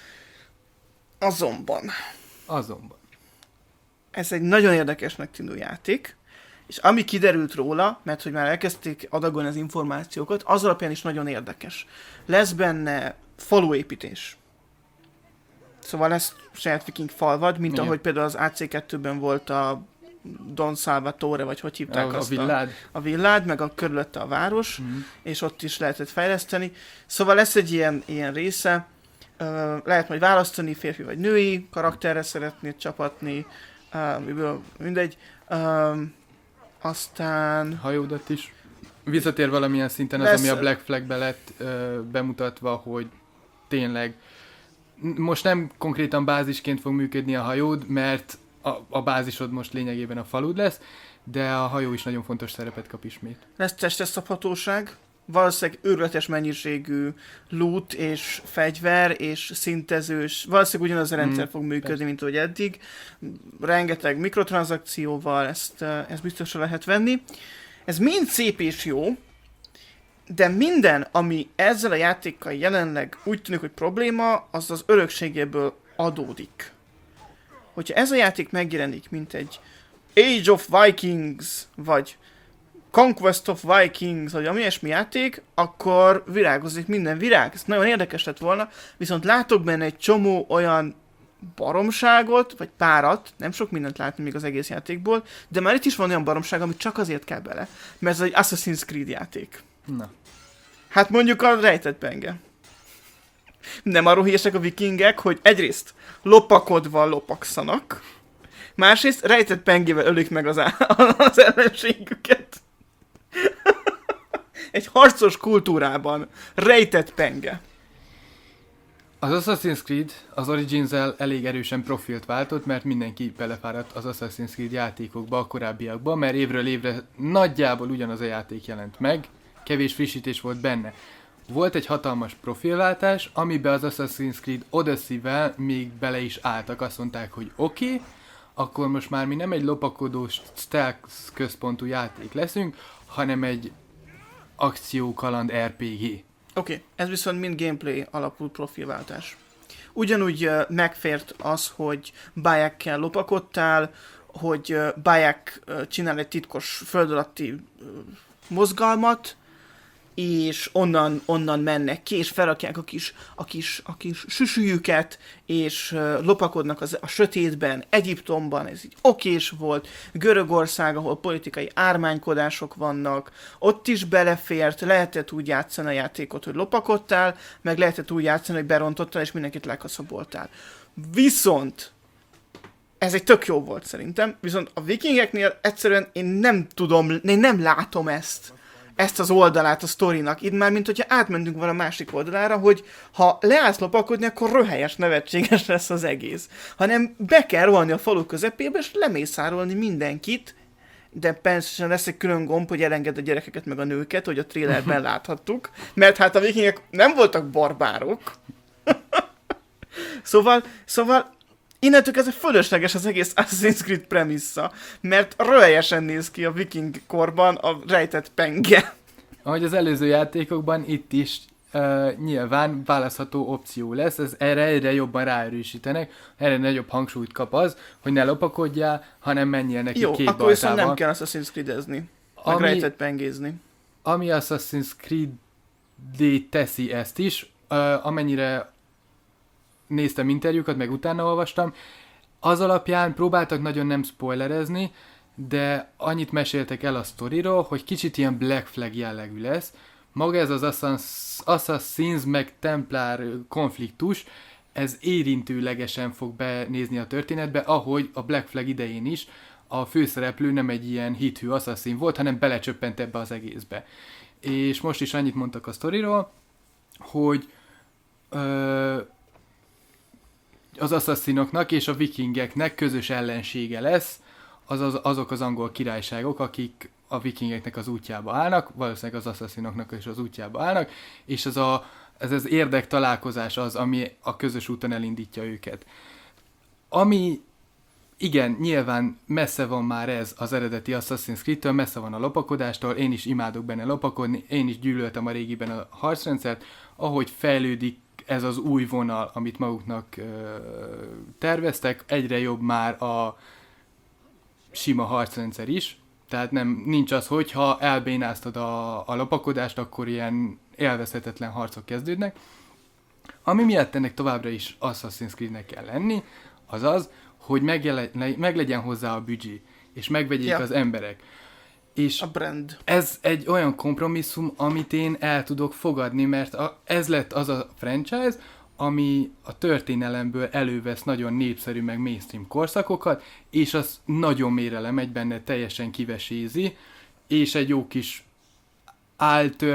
Azonban Azonban. ez egy nagyon érdekesnek tűnő játék, és ami kiderült róla, mert hogy már elkezdték adagolni az információkat, az alapján is nagyon érdekes. Lesz benne faluépítés. Szóval lesz saját viking falvad, mint Igen. ahogy például az á cé kettőben volt a Don Salvatore, vagy hogy hívták A, a azt villád. a villád, meg a körülötte a város, Mhm. és ott is lehetett fejleszteni. Szóval lesz egy ilyen, ilyen része, Ö, lehet majd választani férfi vagy női karakterre szeretnéd csapatni, uh, miből mindegy. Uh, aztán Hajódat is. Visszatér valamilyen szinten az, Lesz- ami a Black Flag-be lett ö, bemutatva, hogy tényleg n- most nem konkrétan bázisként fog működni a hajód, mert a, a bázisod most lényegében a falud lesz, de a hajó is nagyon fontos szerepet kap ismét. lesz testes szabhatóság, valószínűleg őrületes mennyiségű loot és fegyver és szintezős, valószínűleg ugyanaz a rendszer mm, fog működni, persze. mint ahogy eddig. Rengeteg mikrotranszakcióval ezt, ezt biztosra lehet venni. Ez mind szép és jó, de minden, ami ezzel a játékkal jelenleg úgy tűnik, hogy probléma, az az örökségéből adódik. Hogyha ez a játék megjelenik, mint egy Age of Vikings, vagy Conquest of Vikings, vagy ami ilyesmi játék, akkor virágozik minden virág. Ez nagyon érdekes lett volna, viszont látok benne egy csomó olyan baromságot, vagy párat, nem sok mindent látni még az egész játékból, de már itt is van olyan baromság, amit csak azért kell bele, mert ez egy Assassin's Creed játék. Na. Hát mondjuk a rejtett penge. Nem arról híresek a vikingek, hogy egyrészt lopakodva lopakszanak, másrészt rejtett pengével ölik meg az, á- az ellenségüket. Egy harcos kultúrában rejtett penge. Az Assassin's Creed az Origins-el elég erősen profilt váltott, mert mindenki belefáradt az Assassin's Creed játékokba, a korábbiakba, mert évről évre nagyjából ugyanaz a játék jelent meg, kevés frissítés volt benne. Volt egy hatalmas profilváltás, amiben az Assassin's Creed Odyssey-vel még bele is álltak, azt mondták, hogy oké, okay, akkor most már mi nem egy lopakodós stealth központú játék leszünk, hanem egy akció-kaland er pé gé. Oké, okay, ez viszont mind gameplay alapú profilváltás. Ugyanúgy uh, megfért az, hogy Bayekkel lopakodtál, hogy uh, Bayek uh, csinál egy titkos föld alatti uh, mozgalmat, és onnan, onnan mennek ki, és felrakják a kis, a kis, a kis süsüjüket, és uh, lopakodnak az, a sötétben, Egyiptomban, ez így okés volt, Görögország, ahol politikai ármánykodások vannak, ott is belefért, lehetett úgy játszani a játékot, hogy lopakodtál, meg lehetett úgy játszani, hogy berontottál, és mindenkit lekaszaboltál. Viszont ez egy tök jó volt szerintem, viszont a vikingeknél egyszerűen én nem tudom, én nem látom ezt. ezt az oldalát a sztorinak. Itt már, mint hogyha átmentünk volna a másik oldalára, hogy ha leállsz lopakodni, akkor röhelyes, nevetséges lesz az egész. Hanem be kell rohanni a falu közepébe, és lemészárolni mindenkit, de persze lesz egy külön gomb, hogy elenged a gyerekeket meg a nőket, hogy a trailerben láthattuk, mert hát a vikingek nem voltak barbárok. szóval, szóval innentől ez fölösleges az egész Assassin's Creed premissza, mert röhelyesen néz ki a viking korban a rejtett penge. Ahogy az előző játékokban, itt is uh, nyilván választható opció lesz, ez erre egyre jobban ráerősítenek, erre nagyobb hangsúlyt kap az, hogy ne lopakodjál, hanem menjél neki Jó, két akkor baltával. viszont nem kell Assassin's Creed-ezni, meg ami, rejtett pengézni. Ami Assassin's Creed-dé teszi ezt is, uh, amennyire néztem interjúkat, meg utána olvastam, az alapján próbáltak nagyon nem spoilerezni, de annyit meséltek el a sztoriról, hogy kicsit ilyen Black Flag jellegű lesz. Maga ez az Assassins meg Templar konfliktus, ez érintőlegesen fog benézni a történetbe, ahogy a Black Flag idején is a főszereplő nem egy ilyen hithű assassin volt, hanem belecsöppent ebbe az egészbe. És most is annyit mondtak a sztoriról, hogy ö, az asszaszinoknak és a vikingeknek közös ellensége lesz, azaz azok az angol királyságok, akik a vikingeknek az útjába állnak, valószínűleg az asszaszinoknak is az útjába állnak, és ez, a, ez az érdek találkozás az, ami a közös úton elindítja őket. Ami, igen, nyilván messze van már ez az eredeti Assassin's Creed-től, messze van a lopakodástól, én is imádok benne lopakodni, én is gyűlöltem a régiben a harcrendszert, ahogy fejlődik ez az új vonal, amit maguknak ö, terveztek, egyre jobb már a sima harcrendszer is, tehát nem, nincs az, hogy ha elbénáztad a, a lopakodást, akkor ilyen élvezhetetlen harcok kezdődnek. Ami miatt ennek továbbra is Assassin's Creed-nek kell lenni, az az, hogy megjele, meglegyen hozzá a büdzsé, és megvegyék ja. az emberek. És a brand. Ez egy olyan kompromisszum, amit én el tudok fogadni, mert a, ez lett az a franchise, ami a történelemből elővesz nagyon népszerű meg mainstream korszakokat, és az nagyon mélyre lemegy benne, teljesen kivesézi, és egy jó kis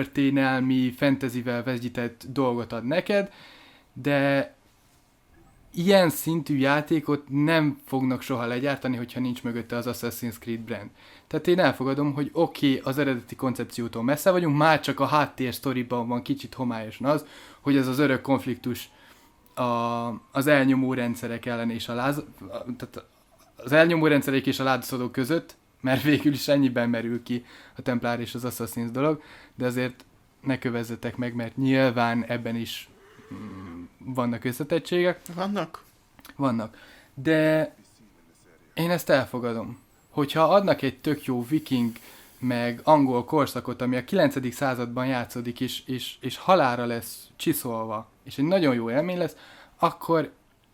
áltörténelmi, fantasyvel vegyített dolgot ad neked, de ilyen szintű játékot nem fognak soha legyártani, hogyha nincs mögötte az Assassin's Creed brand. Tehát én elfogadom, hogy oké, okay, az eredeti koncepciótól messze vagyunk, már csak a háttér sztoriban van kicsit homályosan az, hogy ez az örök konfliktus a, az elnyomó rendszerek ellen és a láz, tehát az elnyomó rendszerek és a lázadók között, mert végül is ennyiben merül ki a Templár és az Assassin's dolog, de azért ne kövezzetek meg, mert nyilván ebben is mm, vannak összetettségek. Vannak? Vannak. De én ezt elfogadom. Hogyha adnak egy tök jó viking, meg angol korszakot, ami a kilencedik században játszódik, és, és, és halálra lesz csiszolva, és egy nagyon jó élmény lesz, akkor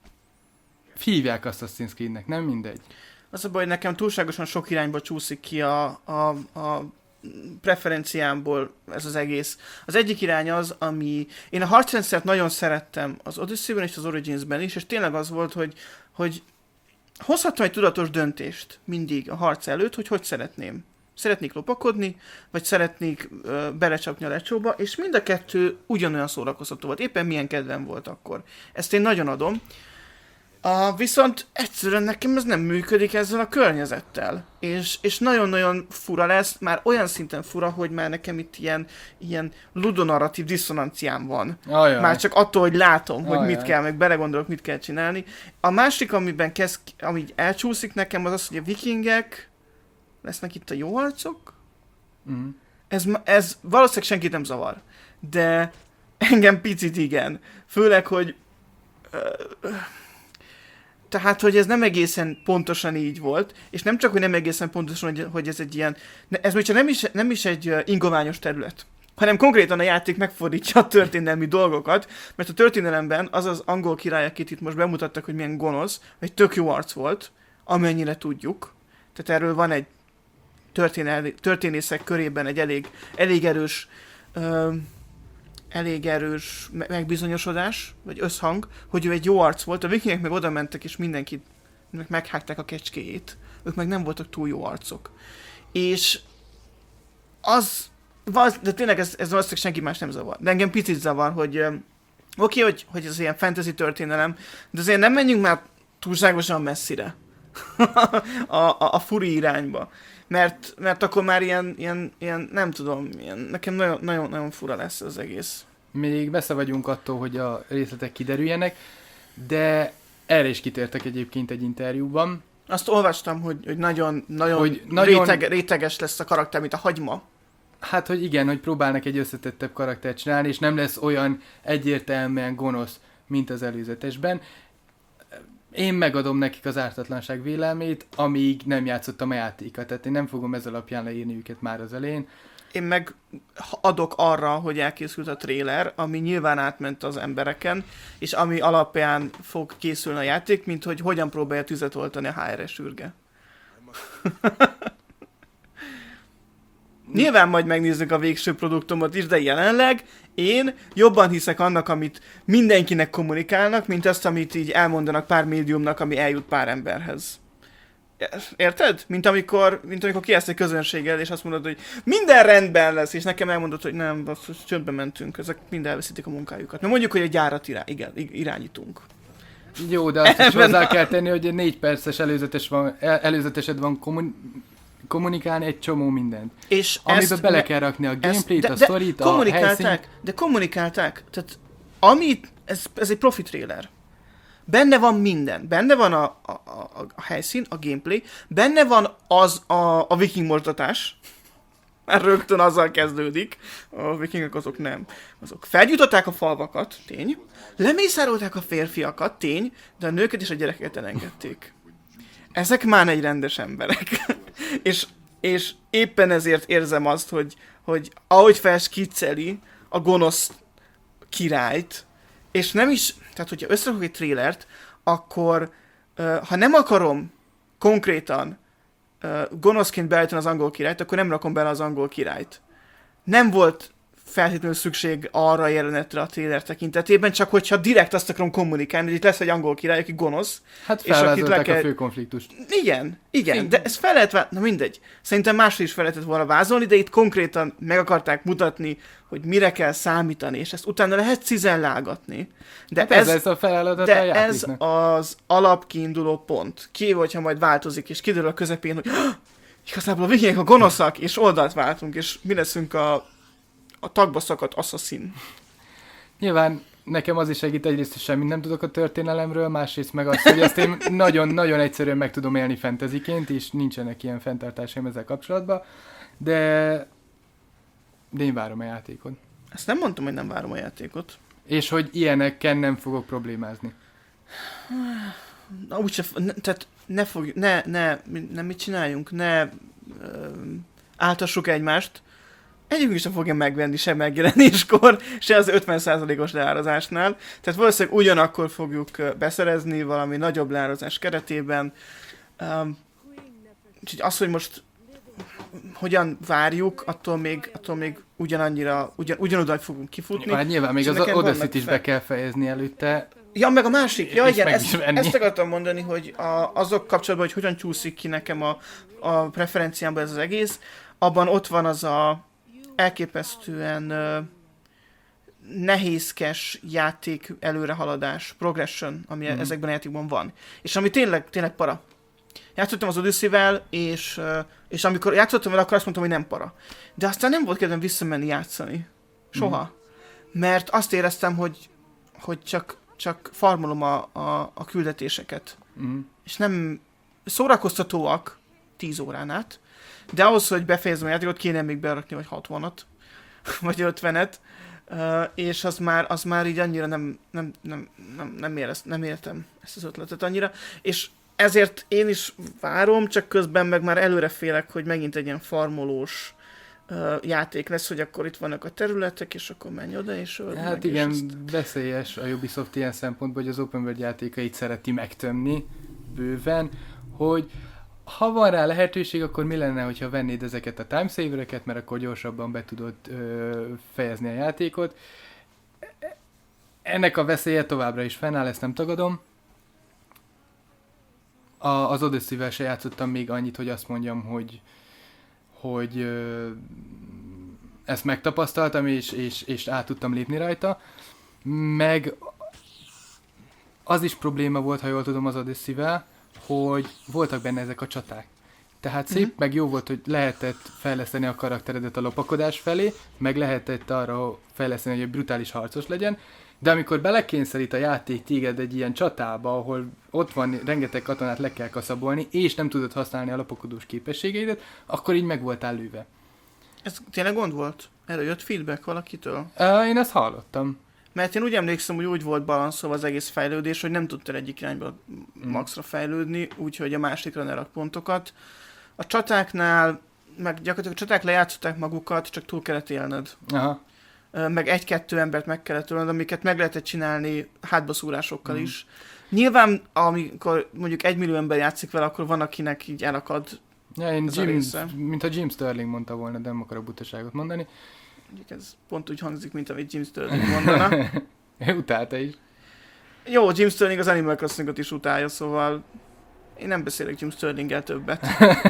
hívják Assassin's Creednek, nem mindegy. Az a baj, hogy nekem túlságosan sok irányba csúszik ki a, a, a preferenciámból ez az egész. Az egyik irány az, ami... Én a harcrendszert nagyon szerettem az Odyssey-ben és az Origins-ben is, és tényleg az volt, hogy, hogy hozhattam egy tudatos döntést mindig a harc előtt, hogy hogy szeretném. Szeretnék lopakodni, vagy szeretnék ö, belecsapni a lecsóba, és mind a kettő ugyanolyan szórakoztató volt. Éppen milyen kedvem volt akkor. Ezt én nagyon adom. Uh, viszont egyszerűen nekem ez nem működik ezzel a környezettel. És, és nagyon-nagyon fura lesz, már olyan szinten fura, hogy már nekem itt ilyen, ilyen ludonarratív diszonanciám van. Ajaj. Már csak attól, hogy látom, hogy Ajaj. mit kell, meg belegondolok, mit kell csinálni. A másik, amiben kezd, ami elcsúszik nekem, az az, hogy a vikingek lesznek itt a jó arcok. Mm. Ez, ez valószínűleg senkit nem zavar. De engem picit igen. Főleg, hogy... Uh, Tehát, hogy ez nem egészen pontosan így volt, és nem csak, hogy nem egészen pontosan, hogy, hogy ez egy ilyen, ez még csak nem is, nem is egy ingoványos terület, hanem konkrétan a játék megfordítja a történelmi dolgokat, mert a történelemben az az angol király, akit itt most bemutattak, hogy milyen gonosz, egy tök jó arc volt, amennyire tudjuk. Tehát erről van egy történészek körében egy elég, elég erős ö, elég erős megbizonyosodás, vagy összhang, hogy ő egy jó arc volt. A vikingek meg oda mentek, és mindenkit meghágták a kecskéjét. Ők meg nem voltak túl jó arcok. És az, de tényleg ez, ez valószínűleg senki más nem zavar. De engem picit zavar, hogy oké, okay, hogy, hogy ez ilyen fantasy történelem, de azért nem menjünk már túlságosan messzire a, a, a furi irányba. Mert, mert akkor már ilyen, ilyen, ilyen nem tudom, ilyen, nekem nagyon, nagyon, nagyon fura lesz az egész. Még messze vagyunk attól, hogy a részletek kiderüljenek, de erre is kitértek egyébként egy interjúban. Azt olvastam, hogy, hogy nagyon, nagyon, hogy nagyon réteg, réteges lesz a karakter, mint a hagyma. Hát, hogy igen, hogy próbálnak egy összetettebb karaktert csinálni, és nem lesz olyan egyértelműen gonosz, mint az előzetesben. Én megadom nekik az ártatlanság vélelmét, amíg nem játszottam a játékat. Tehát én nem fogom ez alapján leírni őket már az elején. Én meg adok arra, hogy elkészült a trailer, ami nyilván átment az embereken, és ami alapján fog készülni a játék, mint hogy hogyan próbálja tüzet oltani a há er es űrge. Nyilván majd megnézzük a végső produktumot is, de jelenleg én jobban hiszek annak, amit mindenkinek kommunikálnak, mint azt, amit így elmondanak pár médiumnak, ami eljut pár emberhez. Érted? Mint amikor, mint amikor kiállsz egy közönséggel, és azt mondod, hogy minden rendben lesz, és nekem elmondod, hogy nem, basszus, csődbe mentünk, ezek mind elveszítik a munkájukat. Mert mondjuk, hogy egy gyárat irány, igen, irányítunk. Jó, de azt is hozzá kell tenni, hogy egy négy perces előzetes van, előzetesed van kommun, kommunikálni egy csomó mindent. És amiben bele kell rakni a gameplayt, a sztorit, a helyszínt. De kommunikálták, tehát amit, ez, ez egy profi trailer. Benne van minden. Benne van a, a, a, a helyszín, a gameplay, benne van az a, a viking mozdatás, már rögtön azzal kezdődik, a vikingek azok nem. Azok felgyújtották a falvakat, tény, lemészárolták a férfiakat, tény, de a nőket és a gyerekeket elengedték. Ezek már egy rendes emberek. és, és éppen ezért érzem azt, hogy, hogy ahogy felskicceli a gonosz királyt, és nem is, tehát hogyha összerakok egy trailert, akkor uh, ha nem akarom konkrétan uh, gonoszként beállítani az angol királyt, akkor nem rakom bele az angol királyt. Nem volt feltétlenül szükség arra a jelenetre a trailer tekintetében, csak hogyha direkt azt akarom kommunikálni, hogy itt lesz egy angol király, aki gonosz. Hát felvázolták a fő konfliktust. Igen, igen, igen, de ez fel lehet vá... Na mindegy. Szerintem máshogy is fel lehetett volna vázolni, de itt konkrétan meg akarták mutatni, hogy mire kell számítani, és ezt utána lehet cizellágatni. De hát ez, ez, ez a feladat de a ez az alapkiinduló pont. Ki, hogyha majd változik, és kiderül a közepén, hogy igazából a végének a gonoszak, és oldalt váltunk, és mi leszünk a a tagba szakadt assassin. Nyilván nekem az is segít, egyrészt, hogy semmit nem tudok a történelemről, másrészt meg azt, hogy ezt én nagyon-nagyon egyszerűen meg tudom élni fantasyként, és nincsenek ilyen fenntartásaim ezzel kapcsolatban, de, de én várom a játékot. Ezt nem mondtam, hogy nem várom a játékot. És hogy ilyenekkel nem fogok problémázni. Na úgyse, ne, tehát ne fogjuk, ne, ne, ne, mit csináljunk, ne ö, áltassuk egymást. Egyébként sem fogja megvenni sem megjelenéskor, se az ötven százalékos leárazásnál. Tehát valószínűleg ugyanakkor fogjuk beszerezni valami nagyobb leárazás keretében. Um, úgyhogy az, hogy most hogyan várjuk, attól még, attól még ugyanannyira, ugyan, ugyanoda fogunk kifutni. Hát nyilván még az Odyssey-t is be kell fejezni előtte. Ja, meg a másik, ja igen, ezt, ezt akartam mondani, hogy a, azok kapcsolatban, hogy hogyan csúszik ki nekem a, a preferenciámban ez az egész, abban ott van az a elképesztően uh, nehézkes játék előrehaladás, progression, ami mm-hmm. ezekben a játékban van. És ami tényleg, tényleg para. Játszottam az Odyssey-vel, és, uh, és amikor játszottam vele, akkor azt mondtam, hogy nem para. De aztán nem volt kedvem visszamenni játszani. Soha. Mm-hmm. Mert azt éreztem, hogy, hogy csak, csak farmolom a, a, a küldetéseket. Mm-hmm. És nem szórakoztatóak tíz órán át, de ahhoz, hogy befejezem a játékot, kéne még berakni vagy hatvanat, vagy ötvenet, uh, és az már, az már így annyira nem, nem, nem, nem, nem, érez, nem értem ezt az ötletet annyira, és ezért én is várom, csak közben meg már előre félek, hogy megint egy ilyen farmolós uh, játék lesz, hogy akkor itt vannak a területek, és akkor menj oda, és öld hát meg, igen, és ezt... veszélyes a Ubisoft ilyen szempontból, hogy az open world játékait szereti megtömni bőven, hogy ha van rá lehetőség, akkor mi lenne, hogyha vennéd ezeket a time savereket, mert akkor gyorsabban be tudod ö, fejezni a játékot. Ennek a veszélye továbbra is fennáll, ezt nem tagadom. A, az Odyssey-vel se játszottam még annyit, hogy azt mondjam, hogy, hogy ö, ezt megtapasztaltam, és, és, és át tudtam lépni rajta. Meg az is probléma volt, ha jól tudom, az Odyssey-vel, hogy voltak benne ezek a csaták. Tehát szép, mm-hmm. meg jó volt, hogy lehetett fejleszteni a karakteredet a lopakodás felé, meg lehetett arra fejleszteni, hogy egy brutális harcos legyen, de amikor belekényszerít a játék téged egy ilyen csatába, ahol ott van rengeteg katonát le kell kaszabolni, és nem tudod használni a lopakodós képességeidet, akkor így meg voltál lőve. Ez tényleg gond volt? Erről jött feedback valakitől? Uh, én ezt hallottam. Mert én úgy emlékszem, hogy úgy volt balanszolva az egész fejlődés, hogy nem tudtál egyik irányba maxra fejlődni, úgyhogy a másikra ne rak pontokat. A csatáknál, meg gyakorlatilag a csaták lejátszották magukat, csak túl kellett élned. Aha. Meg egy-kettő embert meg kellett ölnöd, amiket meg lehetett csinálni hátbaszúrásokkal mm. is. Nyilván, amikor mondjuk egy millió ember játszik vele, akkor van, akinek így elakad. Ja, én Jim, mint a Jim Sterling mondta volna, de nem akarok butaságot mondani. Ez pont úgy hangzik, mint amit Jim Sterling mondana. Utálta is. Jó, Jim Sterling az Animal Crossingot is utálja, szóval én nem beszélek Jim Sterlinggel többet.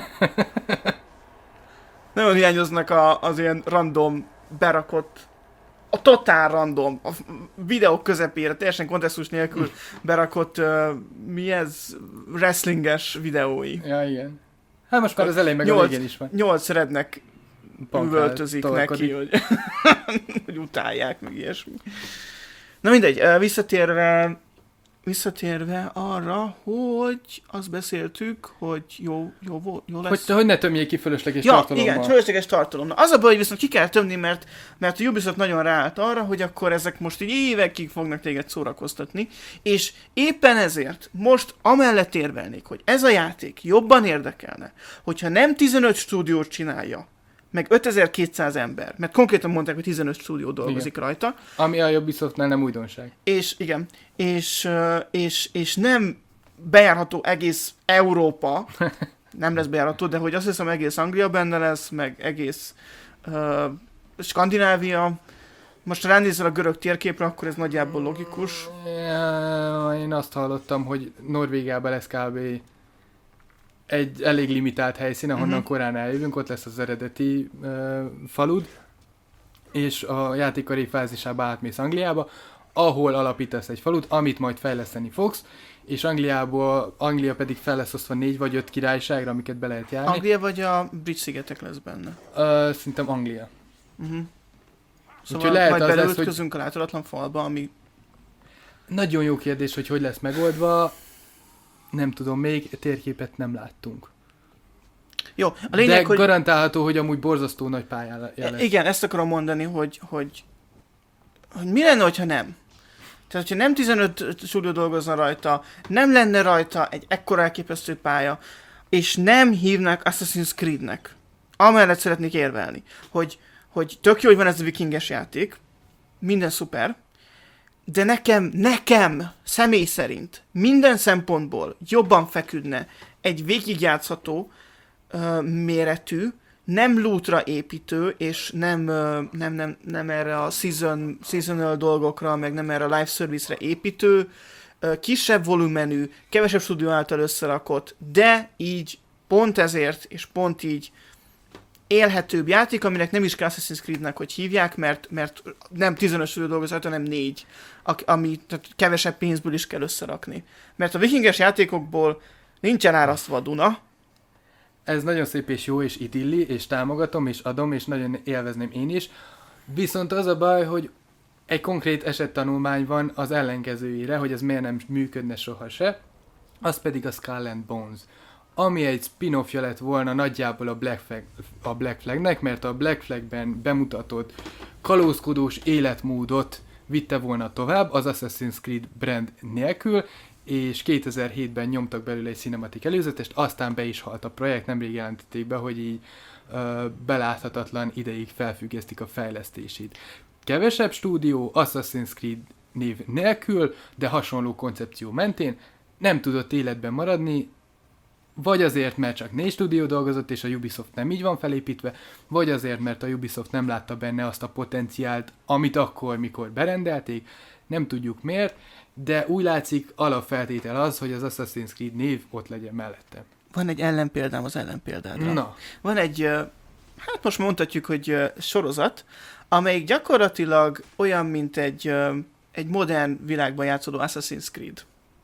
Nagyon hiányoznak a, az ilyen random, berakott, a totál random, a videók közepére, teljesen kontextus nélkül berakott, uh, mi ez, wrestlinges videói. Ja, igen. Hát most már az elején meg nyolc, a végén is van. Nyolc rednek üvöltözik neki, hogy, hogy utálják, meg ilyesmi. Na mindegy, visszatérve, visszatérve arra, hogy azt beszéltük, hogy jó, jó, jó lesz. Hogy, hogy ne tömjék ki fölösleges ja, tartalommal. Igen, fölösleges tartalommal. Az a baj, hogy viszont ki kell tömni, mert, mert a Ubisoft nagyon ráállt arra, hogy akkor ezek most így évekig fognak téged szórakoztatni, és éppen ezért most amellett érvelnék, hogy ez a játék jobban érdekelne, hogyha nem tizenöt stúdiót csinálja, meg ötezer-kétszáz ember, mert konkrétan mondták, hogy tizenöt stúdió dolgozik igen. rajta. Ami a Ubisoftnál nem újdonság. És igen, és, és, és nem bejárható egész Európa, nem lesz bejárható, de hogy azt hiszem egész Anglia benne lesz, meg egész uh, Skandinávia, most ha ránézel a görög térképre, akkor ez nagyjából logikus. Ja, én azt hallottam, hogy Norvégiában lesz kb. Egy elég limitált helyszín, ahonnan uh-huh. korán eljövünk, ott lesz az eredeti uh, falud, és a játékkari fázisában átmész Angliába, ahol alapítasz egy falut, amit majd fejleszteni fogsz, és Angliából, Anglia pedig fel lesz osztva négy vagy öt királyságra, amiket be lehet járni. Anglia vagy a brit szigetek lesz benne? Uh, szerintem Anglia. Uh-huh. Szóval úgyhogy lehet majd az belőtközünk lesz, hogy... a látogatlan falba, ami... Nagyon jó kérdés, hogy hogy lesz megoldva. Nem tudom, még térképet nem láttunk. Jó, a lényeg, de hogy... garantálható, hogy amúgy borzasztó nagy pályán lesz. Igen, ezt akarom mondani, hogy, hogy, hogy mi lenne, hogyha nem? Tehát, hogyha nem tizenöt stúdió dolgozna rajta, nem lenne rajta egy ekkora elképesztő pálya, és nem hívnak Assassin's Creed-nek. Amellett szeretnék érvelni, hogy, hogy tök jó, hogy van ez a vikinges játék, minden szuper, de nekem, nekem személy szerint minden szempontból jobban feküdne egy végigjátszható uh, méretű, nem lootra építő, és nem, uh, nem, nem, nem erre a season, seasonal dolgokra, meg nem erre a live service-re építő, uh, kisebb volumenű, kevesebb stúdió által összerakott, de így pont ezért, és pont így élhetőbb játék, aminek nem is kell Assassin's Creed-nek, hogy hívják, mert, mert nem tizenöt stúdió dolgozott, hanem négy, ami tehát kevesebb pénzből is kell összerakni. Mert a vikinges játékokból nincsen árasztva a Duna. Ez nagyon szép és jó, és idilli, és támogatom, és adom, és nagyon élvezném én is. Viszont az a baj, hogy egy konkrét esettanulmány van az ellenkezőjére, hogy ez miért nem működne soha se, az pedig a Skull and Bones, ami egy spin-offja lett volna nagyjából a Black, Flag, a Black Flagnek, mert a Black Flagben bemutatott kalózkodós életmódot vitte volna tovább az Assassin's Creed brand nélkül, és kétezer-hétben nyomtak belőle egy cinematic előzetest, aztán be is halt a projekt, nemrég jelentették be, hogy így ö, beláthatatlan ideig felfüggesztik a fejlesztését. Kevesebb stúdió, Assassin's Creed név nélkül, de hasonló koncepció mentén nem tudott életben maradni, vagy azért, mert csak négy stúdió dolgozott, és a Ubisoft nem így van felépítve, vagy azért, mert a Ubisoft nem látta benne azt a potenciált, amit akkor, mikor berendelték, nem tudjuk miért, de úgy látszik, alapfeltétel az, hogy az Assassin's Creed név ott legyen mellette. Van egy ellenpéldám az ellenpéldádra. Na. Van egy, hát most mondhatjuk, hogy sorozat, amelyik gyakorlatilag olyan, mint egy, egy modern világban játszódó Assassin's Creed.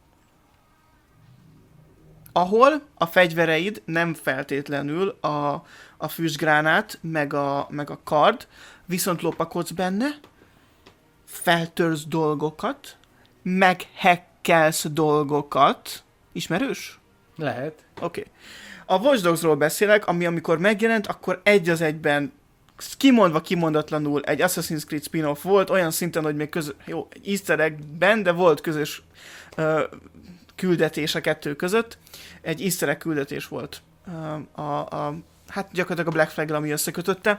Ahol a fegyvereid nem feltétlenül a, a füstgránát, meg a, meg a kard, viszont lopakodsz benne, feltörsz dolgokat, meghekkelsz dolgokat. Ismerős? Lehet. Oké. Okay. A Watch Dogsról beszélek, ami amikor megjelent, akkor egy az egyben, kimondva kimondatlanul egy Assassin's Creed spin-off volt, olyan szinten, hogy még közös, jó, egy easter egg-ben, de volt közös uh, küldetés a kettő között. Egy easter egg küldetés volt uh, a, a, hát gyakorlatilag a Black Flag, ami összekötötte.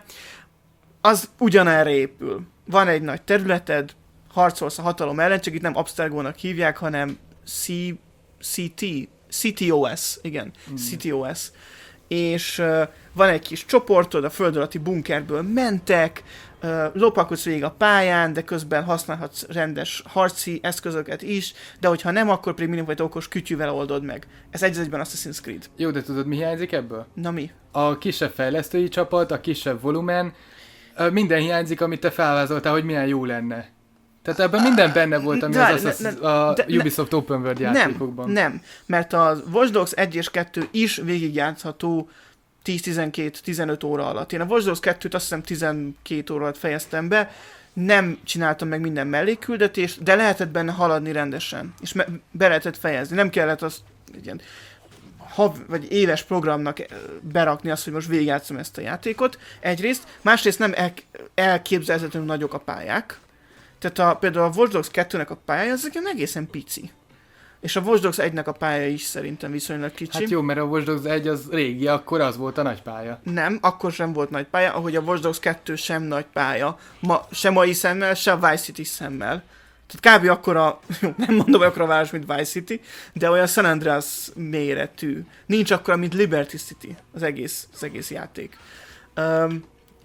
Az ugyanerre épül. Van egy nagy területed, harcolsz a hatalom ellen, csak itt nem Abstergónak hívják, hanem C, CT, C T O S, igen, mm. C T O S. És uh, van egy kis csoportod, a föld alatti bunkerből mentek, uh, lopakodsz végig a pályán, de közben használhatsz rendes harci eszközöket is, de hogyha nem, akkor pedig mindenfajta okos kütyűvel oldod meg. Ez egy egyben Assassin's Creed. Jó, de tudod, mi hiányzik ebből? Na mi? A kisebb fejlesztői csapat, a kisebb volumen, minden hiányzik, amit te felvázoltál, hogy milyen jó lenne. Tehát ebben minden benne volt, ami de, az az ne, ne, a de, Ubisoft ne, Open World játékokban. Nem, nem, mert a Watch Dogs egy és kettő is végigjátszható tíz-tizenkét-tizenöt óra alatt. Én a Watch Dogs kettőt azt hiszem tizenkét óra alatt fejeztem be, nem csináltam meg minden mellékküldetést, de lehetett benne haladni rendesen, és me- be lehetett fejezni. Nem kellett az ilyen hav, vagy éves programnak berakni azt, hogy most végigjátszom ezt a játékot, egyrészt, másrészt nem el- elképzelhetetlenül nagyok a pályák. Tehát a, például a Watch Dogs kettőnek a pálya az egészen pici. És a Watch Dogs egynek a pálya is szerintem viszonylag kicsi. Hát jó, mert a Watch Dogs egy az régi, akkor az volt a nagy pálya. Nem, akkor sem volt nagy pálya, ahogy a Watch Dogs kettő sem nagy pálya. Ma, se mai szemmel, se a Vice City szemmel. Tehát kb. Akkora, jó, nem mondom, hogy akkora város, mint Vice City, de olyan San Andreas méretű. Nincs akkora, mint Liberty City az egész, az egész játék. Um,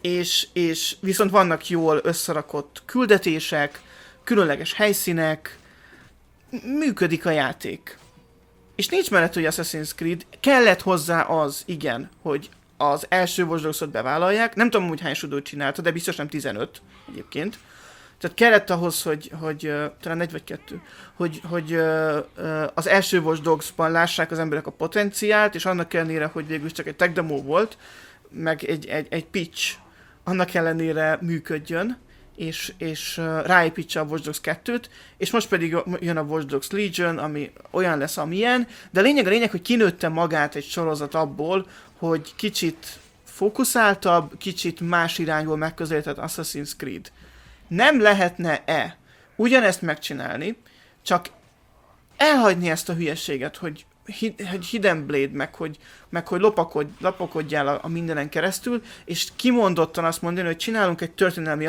és, és viszont vannak jól összerakott küldetések, különleges helyszínek, működik a játék. És nincs mellett, hogy Assassin's Creed, kellett hozzá az, igen, hogy az első Watch Dogs-ot bevállalják, nem tudom, hogy hány stúdiót csinálta, de biztos nem tizenöt egyébként. Tehát kellett ahhoz, hogy, hogy uh, talán egy vagy kettő, hogy, hogy uh, uh, az első Watch Dogs-ban lássák az emberek a potenciált, és annak ellenére, hogy végül csak egy tech demo volt, meg egy, egy, egy pitch, annak ellenére működjön, és, és uh, ráépítse a Watch Dogs kettőt, és most pedig jön a Watch Dogs Legion, ami olyan lesz, amilyen, de a lényeg a lényeg, hogy kinőtte magát egy sorozat abból, hogy kicsit fókuszáltabb, kicsit más irányból megközelített Assassin's Creed. Nem lehetne-e ugyanezt megcsinálni, csak elhagyni ezt a hülyeséget, hogy, hogy Hidden Blade, meg hogy, meg hogy lopakodj, lopakodjál a, a mindenen keresztül, és kimondottan azt mondani, hogy csinálunk egy történelmi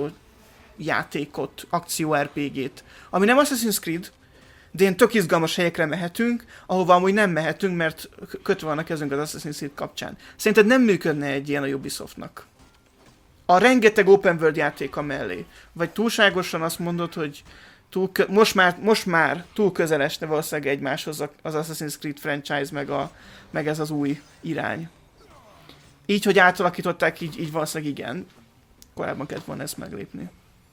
akciójátékot, akció er pé gét, ami nem Assassin's Creed, de ilyen tök izgalmas helyekre mehetünk, ahova amúgy nem mehetünk, mert kötve van a kezünk az Assassin's Creed kapcsán. Szerinted nem működne egy ilyen a Ubisoftnak? A rengeteg open world játéka mellé. Vagy túlságosan azt mondod, hogy túl kö- most, már, most már túl közel esne valószínűleg egymáshoz az Assassin's Creed franchise, meg, a, meg ez az új irány. Így, hogy átalakították, így, így valószínűleg igen. Korábban kellett volna ezt meglépni.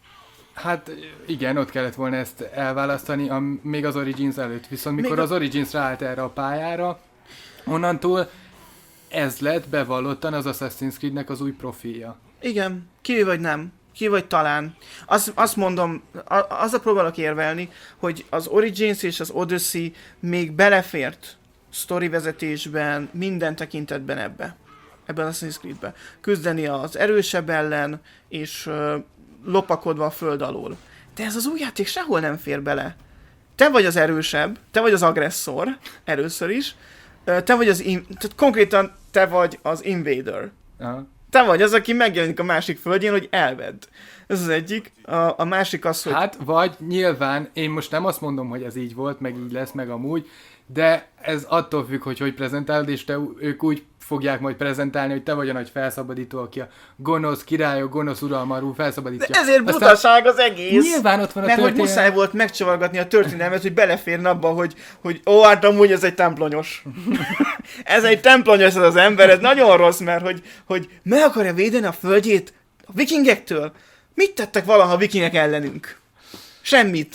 Hát igen, ott kellett volna ezt elválasztani, a, még az Origins előtt. Viszont mikor a... az Origins ráállt erre a pályára, onnantól ez lett bevallottan az Assassin's Creednek az új profilja. Igen, ki vagy nem. Ki vagy talán. Azt, azt mondom, azzal próbálok érvelni, hogy az Origins és az Odyssey még belefért sztorivezetésben, minden tekintetben ebbe. Ebben az Assassin's Creedbe. Küzdeni az erősebb ellen, és uh, lopakodva a föld alól. De ez az új játék sehol nem fér bele. Te vagy az erősebb, te vagy az agresszor, először is. Uh, te vagy az, in- tehát konkrétan te vagy az invader. Aha. Te vagy az, aki megjelenik a másik földjén, hogy elvedd. Ez az egyik. A, a másik az, hogy... Hát, vagy nyilván, én most nem azt mondom, hogy ez így volt, meg így lesz, meg amúgy, de ez attól függ, hogy hogy prezentálod, és te, ők úgy fogják majd prezentálni, hogy te vagy a nagy felszabadító, aki a gonosz királyok, gonosz uralmarú felszabadítja. De ezért butaság az egész. Nyilván ott van a mert történet. hogy muszáj volt megcsavargatni a történelmet, hogy beleférne abba, hogy, hogy ó, hát amúgy ez egy templonyos. ez egy templonyos ez az ember, ez nagyon rossz, mert hogy, hogy meg akarja védeni a földjét a vikingektől. Mit tettek valaha a vikingek ellenünk? Semmit.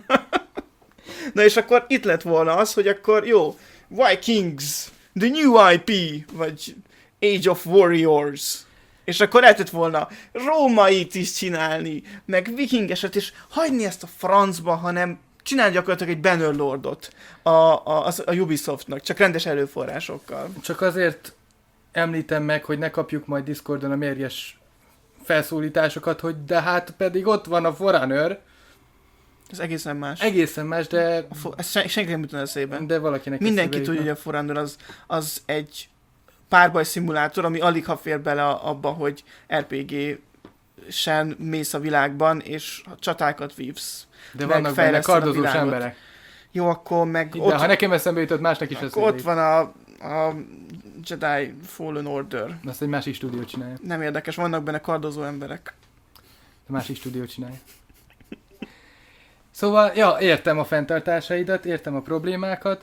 Na és akkor itt lett volna az, hogy akkor jó, Vikings, the new i pé, vagy Age of Warriors. És akkor lehetett volna rómait is csinálni, meg vikingeset, és hagyni ezt a francba, hanem csinálni gyakorlatilag egy Bannerlordot a, a, a Ubisoftnak, csak rendes előforrásokkal. Csak azért említem meg, hogy ne kapjuk majd Discordon a mérges felszólításokat, hogy de hát pedig ott van a Forerunner. Ez egészen más. Egészen más, de... Fo- ez sen- senki nem jutott eszében. De valakinek... Mindenki tudja, hogy a Forerunner az, az egy párbaj szimulátor, ami alig ha fér bele abba, hogy er pé gé-sen mész a világban, és csatákat vívsz. De vannak benne kardozós emberek. Jó, akkor meg De ott... ha nekem eszembe jutott, másnak is eszembe ott van a, a Jedi Fallen Order. Azt egy másik stúdió csinálja. Nem érdekes, vannak benne kardozó emberek. A másik stúdió csinálja. Szóval, ja, értem a fenntartásaidat, értem a problémákat.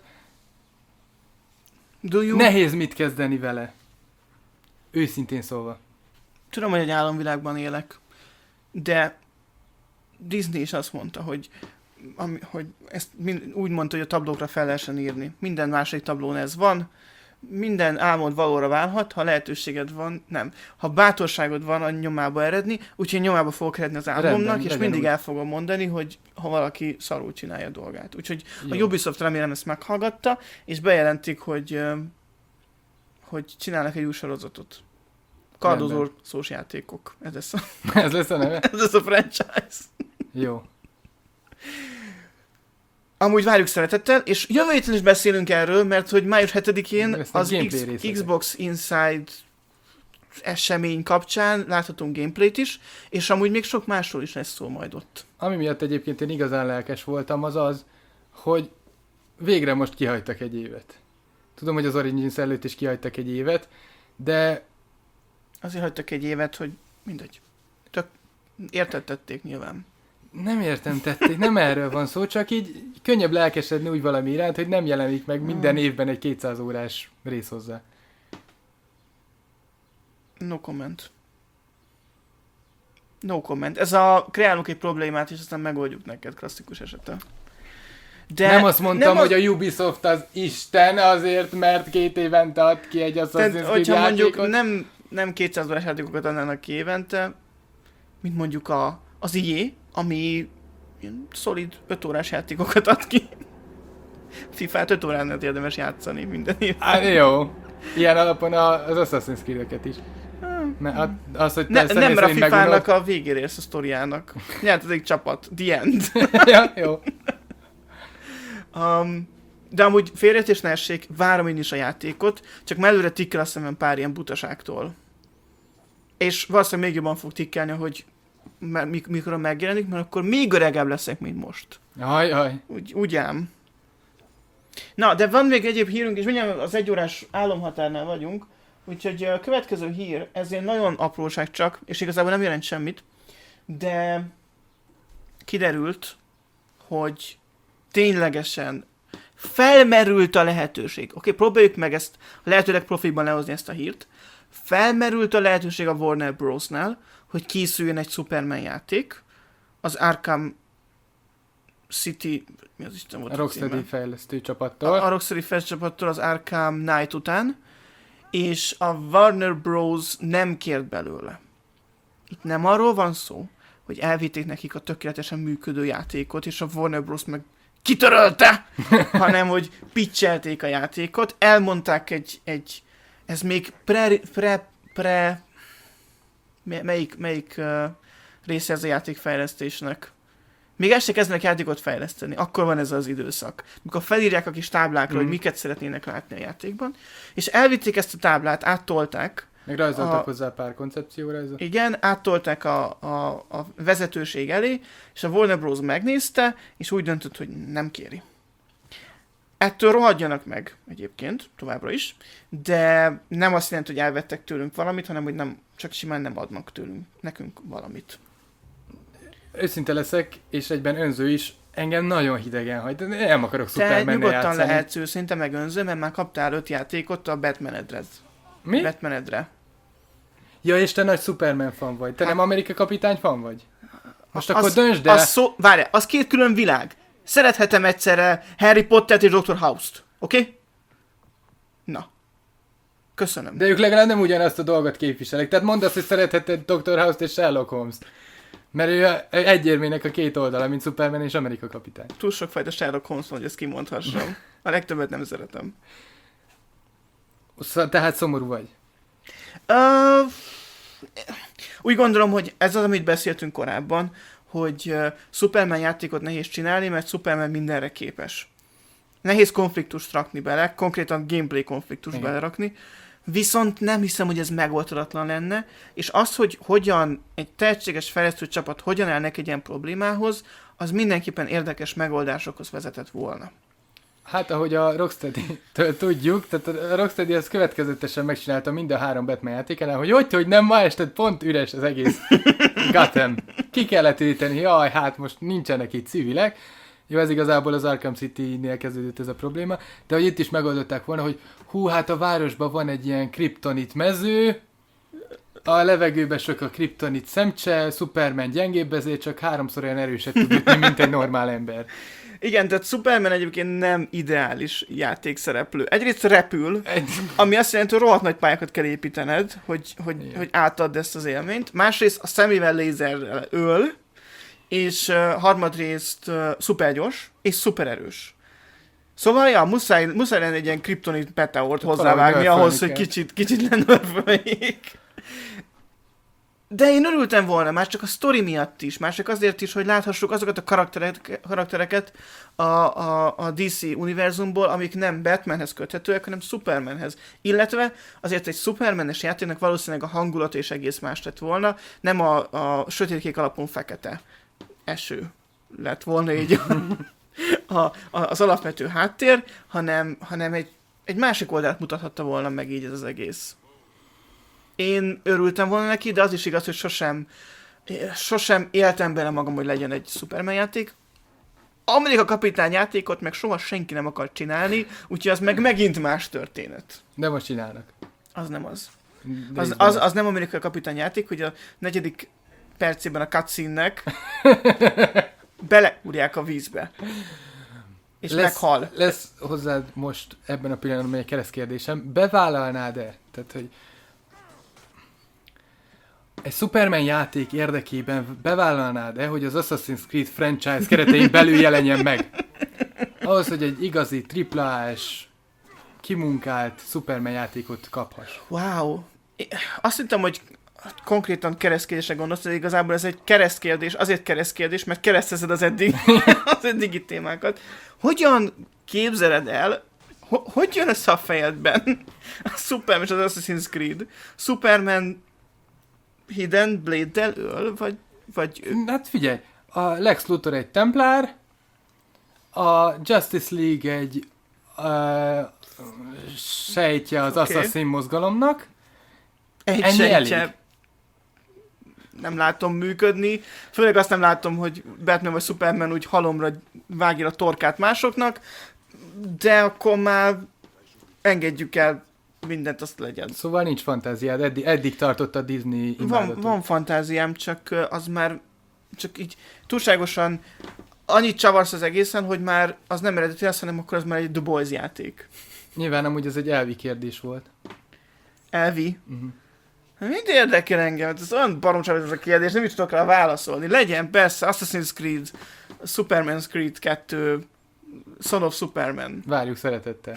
Do you... Nehéz mit kezdeni vele. Őszintén szólva. Tudom, hogy egy álomvilágban élek, de Disney is azt mondta, hogy, ami, hogy ezt mind, úgy mondta, hogy a tablókra fel lehessen írni. Minden második tablón ez van, minden álmod valóra válhat, ha lehetőséged van, nem. Ha bátorságod van a nyomába eredni, úgyhogy nyomába fogok eredni az álmomnak, Rendben, és mindig úgy. El fogom mondani, hogy ha valaki szarul csinálja a dolgát. Úgyhogy Jó. a Ubisoft remélem ezt meghallgatta, és bejelentik, hogy, hogy csinálnak egy új sorozatot. Kardozó szós játékok. Ez lesz a, Ez lesz a neve? Ez lesz a franchise. Jó. Amúgy várjuk szeretettel, és jövő héten is beszélünk erről, mert hogy május hetedikén az X- Xbox Inside esemény kapcsán láthatunk gameplayt is, és amúgy még sok másról is lesz szó majd ott. Ami miatt egyébként én igazán lelkes voltam, az az, hogy végre most kihagytak egy évet. Tudom, hogy az Origins előtt is kihagytak egy évet, de Azért hagytak egy évet, hogy mindegy. Tök értettették nyilván. Nem értem tették, nem erről van szó, csak így könnyebb lelkesedni úgy valami iránt, hogy nem jelenik meg minden évben egy kétszáz órás rész hozzá. No comment. No comment. Ez a kreálunk egy problémát, és aztán megoldjuk neked, klasszikus esete. De nem azt mondtam, nem az... hogy a Ubisoft az Isten azért, mert két évente ad ki egy Assassin's Creed hogyha játékot. mondjuk nem, nem kétszáz órás játékokat adnának ki évente, mint mondjuk a, az i á, ami ilyen szolid öt órás játékokat ad ki. fifát öt óránál érdemes játszani minden évben. Hát jó. Ilyen alapon az Assassin's Creed-öket is. Mert az, hogy ne, nem, mert a fifának a végére érsz a sztoriának. Nyert egy csapat. The end. Ja, jó. Um, de amúgy félreértés ne essék, várom én is a játékot, csak mellőre tikkel a szemem pár ilyen butaságtól. És valószínűleg még jobban fog tikkelni, hogy mik- mikor megjelenik, mert akkor még öregebb leszek, mint most. Jaj, jaj. Úgy, úgy ám. Na, de van még egyéb hírünk, és mindjárt az egyórás álomhatárnál vagyunk, úgyhogy a következő hír, ez ilyen nagyon apróság csak, és igazából nem jelent semmit, de kiderült, hogy ténylegesen felmerült a lehetőség. Oké, okay, próbáljuk meg ezt lehetőleg profiban lehozni ezt a hírt. Felmerült a lehetőség a Warner Bros.-nál, hogy készüljön egy Superman játék, az Arkham City, mi az Isten volt a Rocksteady fejlesztő csapattól. A, a Rocksteady fejlesztő csapattól az Arkham Knight után, és a Warner Bros. Nem kért belőle. Itt nem arról van szó, hogy elvitték nekik a tökéletesen működő játékot, és a Warner Bros. Meg kitörölte, hanem hogy pitchelték a játékot, elmondták egy, egy ez még pre, pre, pre melyik, melyik uh, része ez a játékfejlesztésnek? Még el se kezdenek játékot fejleszteni, akkor van ez az időszak. Mikor felírják a kis táblákra, mm. hogy miket szeretnének látni a játékban, és elvitték ezt a táblát, áttolták. Meg rajzoltak a, hozzá pár koncepcióra. Igen, áttolták a, a, a vezetőség elé, és a Warner Bros. Megnézte, és úgy döntött, hogy nem kéri. Ettől rohadjanak meg egyébként, továbbra is, de nem azt jelenti, hogy elvettek tőlünk valamit, hanem hogy nem, csak simán nem adnak tőlünk, nekünk valamit. Őszinte leszek, és egyben önző is, engem nagyon hidegen hagy, de nem akarok Superman-ne játszani. Te nyugodtan lehetsz őszinte meg önző, mert már kaptál öt játékot a Batmanedre. Mi? Batmanedre. Ja, és te nagy Superman fan vagy. Te hát, nem Amerika kapitány fan vagy? Most az, akkor döntsd el. Az szó, várjál, az két külön világ. Szerethetem egyszerre Harry Pottert és doktor House-t. Oké? Okay? Na. Köszönöm. De ők legalább nem ugyanazt a dolgot képviselik. Tehát mondd azt, hogy szeretheted doktor House-t és Sherlock Holmes-t. Mert ő egyérmének a két oldala, mint Superman és Amerika kapitány. Túl sok fajta Sherlock Holmes van, hogy ezt kimondhassam. A legtöbbet nem szeretem. Tehát szomorú vagy? Uh, úgy gondolom, hogy ez az, amit beszéltünk korábban, hogy uh, Superman játékot nehéz csinálni, mert Superman mindenre képes. Nehéz konfliktust rakni bele, konkrétan gameplay konfliktust Igen. belerakni, viszont nem hiszem, hogy ez megoldatlan lenne, és az, hogy hogyan egy tehetséges fejlesztő csapat hogyan állnak egy ilyen problémához, az mindenképpen érdekes megoldásokhoz vezetett volna. Hát, ahogy a Rocksteady-től tudjuk, tehát a Rocksteady az következetesen megcsinálta mind a három Batman játékánál, hogy hogy, hogy nem ma este pont üres az egész Gotham. Ki kellett írteni, jaj, hát most nincsenek itt civilek. Jó, ez igazából az Arkham City-nél kezdődött ez a probléma, de hogy itt is megoldották volna, hogy hú, hát a városban van egy ilyen kriptonit mező, a levegőben sok a kriptonit szemcse, Superman gyengébb, ezért csak háromszor olyan erőset tud ütni, mint egy normál ember. Igen, tehát Superman egyébként nem ideális játékszereplő. Egyrészt repül, Egy... ami azt jelenti, hogy rohadt nagy pályákat kell építened, hogy, hogy, hogy átadd ezt az élményt. Másrészt a szemével lézerrel öl, és uh, harmadrészt uh, szupergyors, és szupererős. Szóval, ja, muszáj, muszáj lenne egy ilyen kriptonit meteort hozzávágni ahhoz, hogy kicsit, kicsit lenörföljék. De én örültem volna, már csak a sztori miatt is, már csak azért is, hogy láthassuk azokat a karakterek, karaktereket a, a, a dé cé univerzumból, amik nem Batmanhez köthetőek, hanem Supermanhez. Illetve azért egy Supermanes játéknak valószínűleg a hangulata és egész más lett volna, nem a, a sötétkék alapon fekete eső lett volna így a, a, az alapvető háttér, hanem, hanem egy, egy másik oldalt mutathatta volna meg így ez az egész. én örültem volna neki, de az is igaz, hogy sosem, sosem éltem bele magam, hogy legyen egy Superman játék. Amerika Kapitány játékot meg soha senki nem akar csinálni, úgyhogy az meg megint más történet. De most csinálnak. Az nem az. Az, az, az nem Amerika Kapitány játék, hogy a negyedik percében a cutscene-nek beleúrják a vízbe. És lesz, meghal. Lesz hozzád most ebben a pillanatban egy keresztkérdésem. Bevállalnád-e? Tehát, hogy egy Superman játék érdekében bevállalnád-e, hogy az Assassin's Creed franchise keretein belül jelenjen meg? Ahhoz, hogy egy igazi triplás, kimunkált Superman játékot kaphass. Wow. Azt hittem, hogy konkrétan keresztkérdésre gondolsz, de igazából ez egy keresztkérdés, azért keresztkérdés, mert keresztezed az, eddig, az eddigi témákat. Hogyan képzeled el, ho- hogy jön össze a fejedben a Superman és az Assassin's Creed? Superman Hidden Blade-del öl, vagy, vagy... Hát figyelj, a Lex Luthor egy templár, a Justice League egy uh, sejtje az okay. Assassin mozgalomnak. Egy ennyi sejtje. Elég. Nem látom működni. Főleg azt nem látom, hogy Batman vagy Superman úgy halomra vágja a torkát másoknak, de akkor már engedjük el mindent, azt legyen. Szóval nincs fantáziád, eddig, eddig tartott a Disney imádatot. Van, van fantáziám, csak az már csak így túlságosan annyit csavarsz az egészen, hogy már az nem eredeti lesz, hanem akkor az már egy The Boys játék. Nyilván amúgy ez egy elvi kérdés volt. Elvi? Uh-huh. Mind érdekel engem, ez olyan baromság ez a kérdés, nem is tudok rá válaszolni. Legyen, persze, Assassin's Creed, Superman's Creed kettő, Son of Superman. Várjuk szeretettel.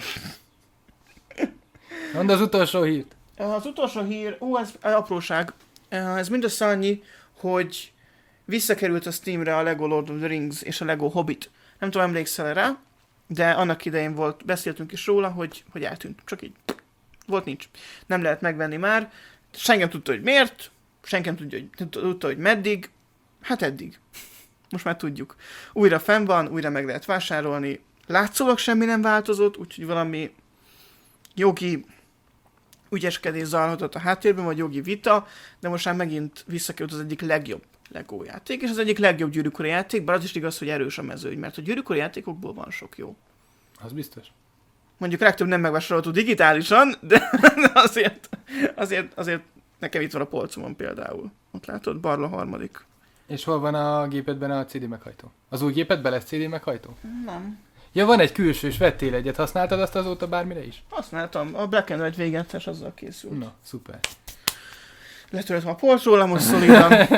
Mondd az utolsó hírt. Az utolsó hír, ó, ez apróság. Ez mindössze annyi, hogy visszakerült a Steamre a Lego Lord of the Rings és a Lego Hobbit. Nem tudom, emlékszel rá, de annak idején volt, beszéltünk is róla, hogy, hogy eltűnt. Csak így. Volt, nincs. Nem lehet megvenni már. Senki nem tudta, hogy miért. Senki nem tudja, hogy, tudta, hogy meddig. Hát eddig. Most már tudjuk. Újra fenn van, újra meg lehet vásárolni. Látszólag semmi nem változott, úgyhogy valami jogi ügyeskedés zajlhatott a háttérben, vagy jogi vita, de most már megint visszakerült az egyik legjobb Lego játék, és az egyik legjobb Gyűrűk Ura játék, bár az is igaz, hogy erős a mezőny, mert a Gyűrűk Ura játékokból van sok jó. Az biztos. Mondjuk legtöbb nem megvásárolható digitálisan, de azért, azért, azért nekem itt van a polcomon például. Ott látod, Barla harmadik. És hol van a gépedben a cé dé meghajtó? Az új gépedben lesz cé dé meghajtó? Nem. Ja, van egy külsős, vettél egyet. Használtad azt azóta bármire is? Használtam. A Black and White végetes azzal készült. Na, szuper. Letöröltem a polcról, most szolidan.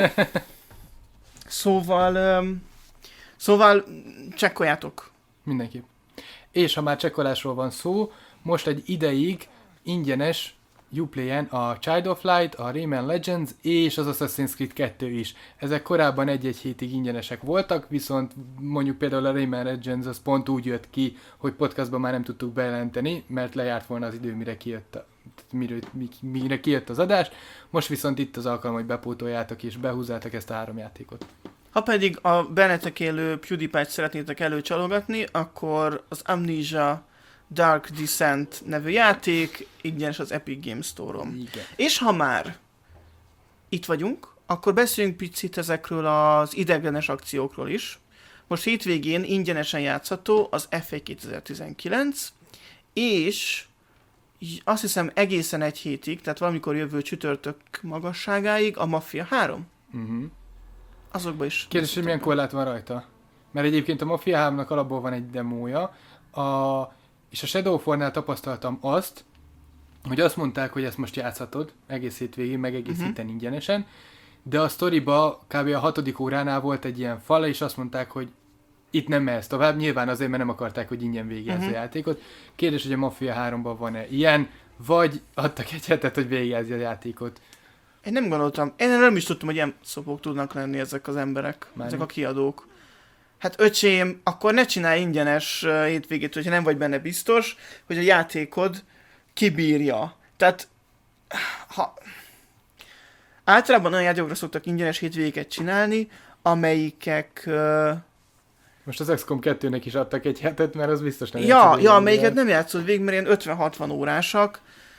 Szóval, um, szóval csekkoljátok. Mindenképp. És ha már csekkolásról van szó, most egy ideig ingyenes Uplayen a Child of Light, a Rayman Legends és az Assassin's Creed kettő is. Ezek korábban egy-egy hétig ingyenesek voltak, viszont mondjuk például a Rayman Legends az pont úgy jött ki, hogy podcastban már nem tudtuk bejelenteni, mert lejárt volna az idő, mire kijött, a, mire, mire kijött az adás. Most viszont itt az alkalom, hogy bepótoljátok és behúzzátok ezt a három játékot. Ha pedig a bennetek élő PewDiePie-t szeretnétek előcsalogatni, akkor az Amnesia Dark Descent nevű játék ingyenes az Epic Games Store-on. Igen. És ha már itt vagyunk, akkor beszéljünk picit ezekről az ideiglenes akciókról is. Most hétvégén ingyenesen játszható az ef egy kétezer-tizenkilenc, és azt hiszem egészen egy hétig, tehát valamikor jövő csütörtök magasságáig a Mafia három. Uh-huh. Azokban is. Kérdés, hogy milyen korlát van rajta? Mert egyébként a Mafia háromnak alapból van egy demója, a, és a Shadowfall-nál tapasztaltam azt, hogy azt mondták, hogy ezt most játszhatod egész hétvégén, meg egész uh-huh. héten ingyenesen, de a sztoriba kb. A hatodik óránál volt egy ilyen fal, és azt mondták, hogy itt nem mehetsz tovább, nyilván azért, mert nem akarták, hogy ingyen végezz uh-huh. a játékot. Kérdés, hogy a Mafia háromban van-e ilyen, vagy adtak egy hetet, hogy végezz a játékot. Én nem gondoltam, én nem is tudtam, hogy ilyen szopók tudnak lenni ezek az emberek, Már ezek mi? a kiadók. Hát öcsém, akkor ne csinálj ingyenes hétvégét, hogyha nem vagy benne biztos, hogy a játékod kibírja. Tehát, ha... Általában olyan játékokra szoktak ingyenes hétvégéket csinálni, amelyikek... Uh... Most az iksz kom kettőnek is adtak egy hetet, mert az biztos nem Ja, ja, amelyiket nem játszod végig, mert ilyen ötven-hatvan órásak.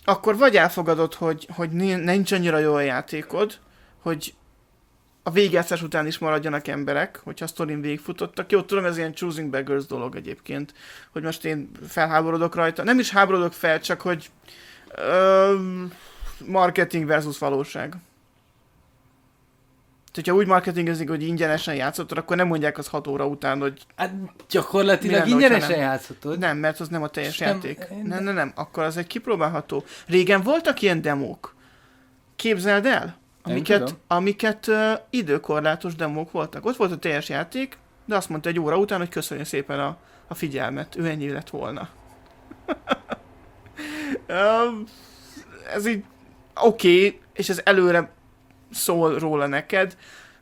akkor vagy elfogadod, hogy, hogy nincs annyira jó a játékod, hogy a végjátszás után is maradjanak emberek, hogyha a sztorin végigfutottak. Jó, tudom, ez ilyen choosing beggars dolog egyébként, hogy most én felháborodok rajta. Nem is háborodok fel, csak hogy ö, marketing versus valóság. Tehát, ha úgy marketingezik, hogy ingyenesen játszottad, akkor nem mondják az hat óra után, hogy... Hát gyakorlatilag lenne, ingyenesen nem? játszottad. Nem, mert az nem a teljes nem, játék. én- Nem, nem, nem, akkor az egy kipróbálható. Régen voltak ilyen demók. Képzeld el, amiket, tudom. amiket uh, időkorlátos demók voltak. Ott volt a teljes játék, de azt mondta egy óra után, hogy köszönjük szépen a, a figyelmet. Ő ennyi lett volna. um, ez így oké, okay, és ez előre szól róla neked.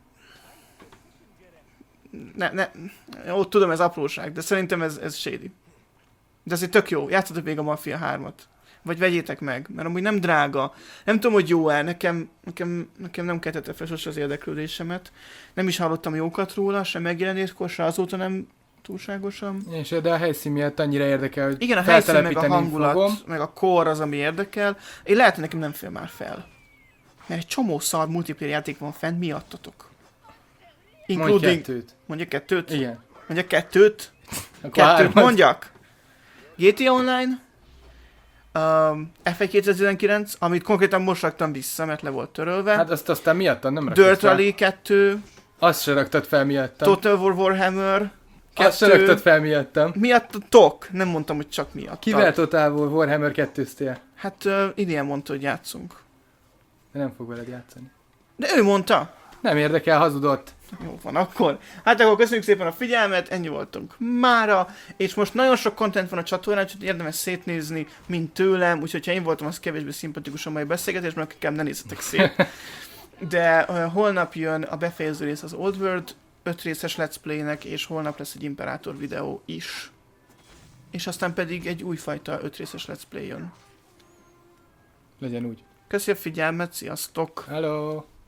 Ne, ne, jó, tudom, ez apróság, de szerintem ez, ez shady. De ez egy tök jó, játszatok még a Mafia hármat. Vagy vegyétek meg, mert amúgy nem drága. Nem tudom, hogy jó-e, nekem, nekem, nekem nem keltette fel sose az érdeklődésemet. Nem is hallottam jókat róla, sem megjelenéskor, se azóta nem túlságosan. És de a helyszín miatt annyira érdekel, hogy Igen, a helyszín, meg a feltelepíteni hangulat, fogom. meg a kor az, ami érdekel. Én lehet, hogy nekem nem fél már fel. Mert egy csomó szar multiplayer játék van fent, miattatok. Mondj Including... kettőt. Mondja kettőt? Igen. Mondja kettőt? Akkor Kettőt hármat. mondjak? gé té á Online, um, ef egy kétezer-tizenkilenc, amit konkrétan most raktam vissza, mert le volt törölve. Hát azt aztán miattam nem raktad Dirt fel. Rally kettő, Azt se raktad fel miattam. Total War Warhammer Azt se kettő. raktad fel miattam. Miattatok, nem mondtam, hogy csak miatt. Kivel Total War Warhammer kettőztél? Hát uh, idén mondta, hogy játszunk. De nem fog veled játszani. De ő mondta. Nem érdekel, hazudott. Jó van, akkor. Hát akkor köszönjük szépen a figyelmet, ennyi voltunk mára, és most nagyon sok content van a csatornán, úgyhogy érdemes szétnézni, mint tőlem, úgyhogy ha én voltam, az kevésbé szimpatikus a mai beszélgetés, mert inkább ne nézzetek szét. De uh, holnap jön a befejező rész az Old World öt részes Let's Play-nek, és holnap lesz egy Imperator videó is. És aztán pedig egy újfajta öt részes Let's Play jön. Legyen úgy. Köszi a figyelmet, sziasztok! Hello!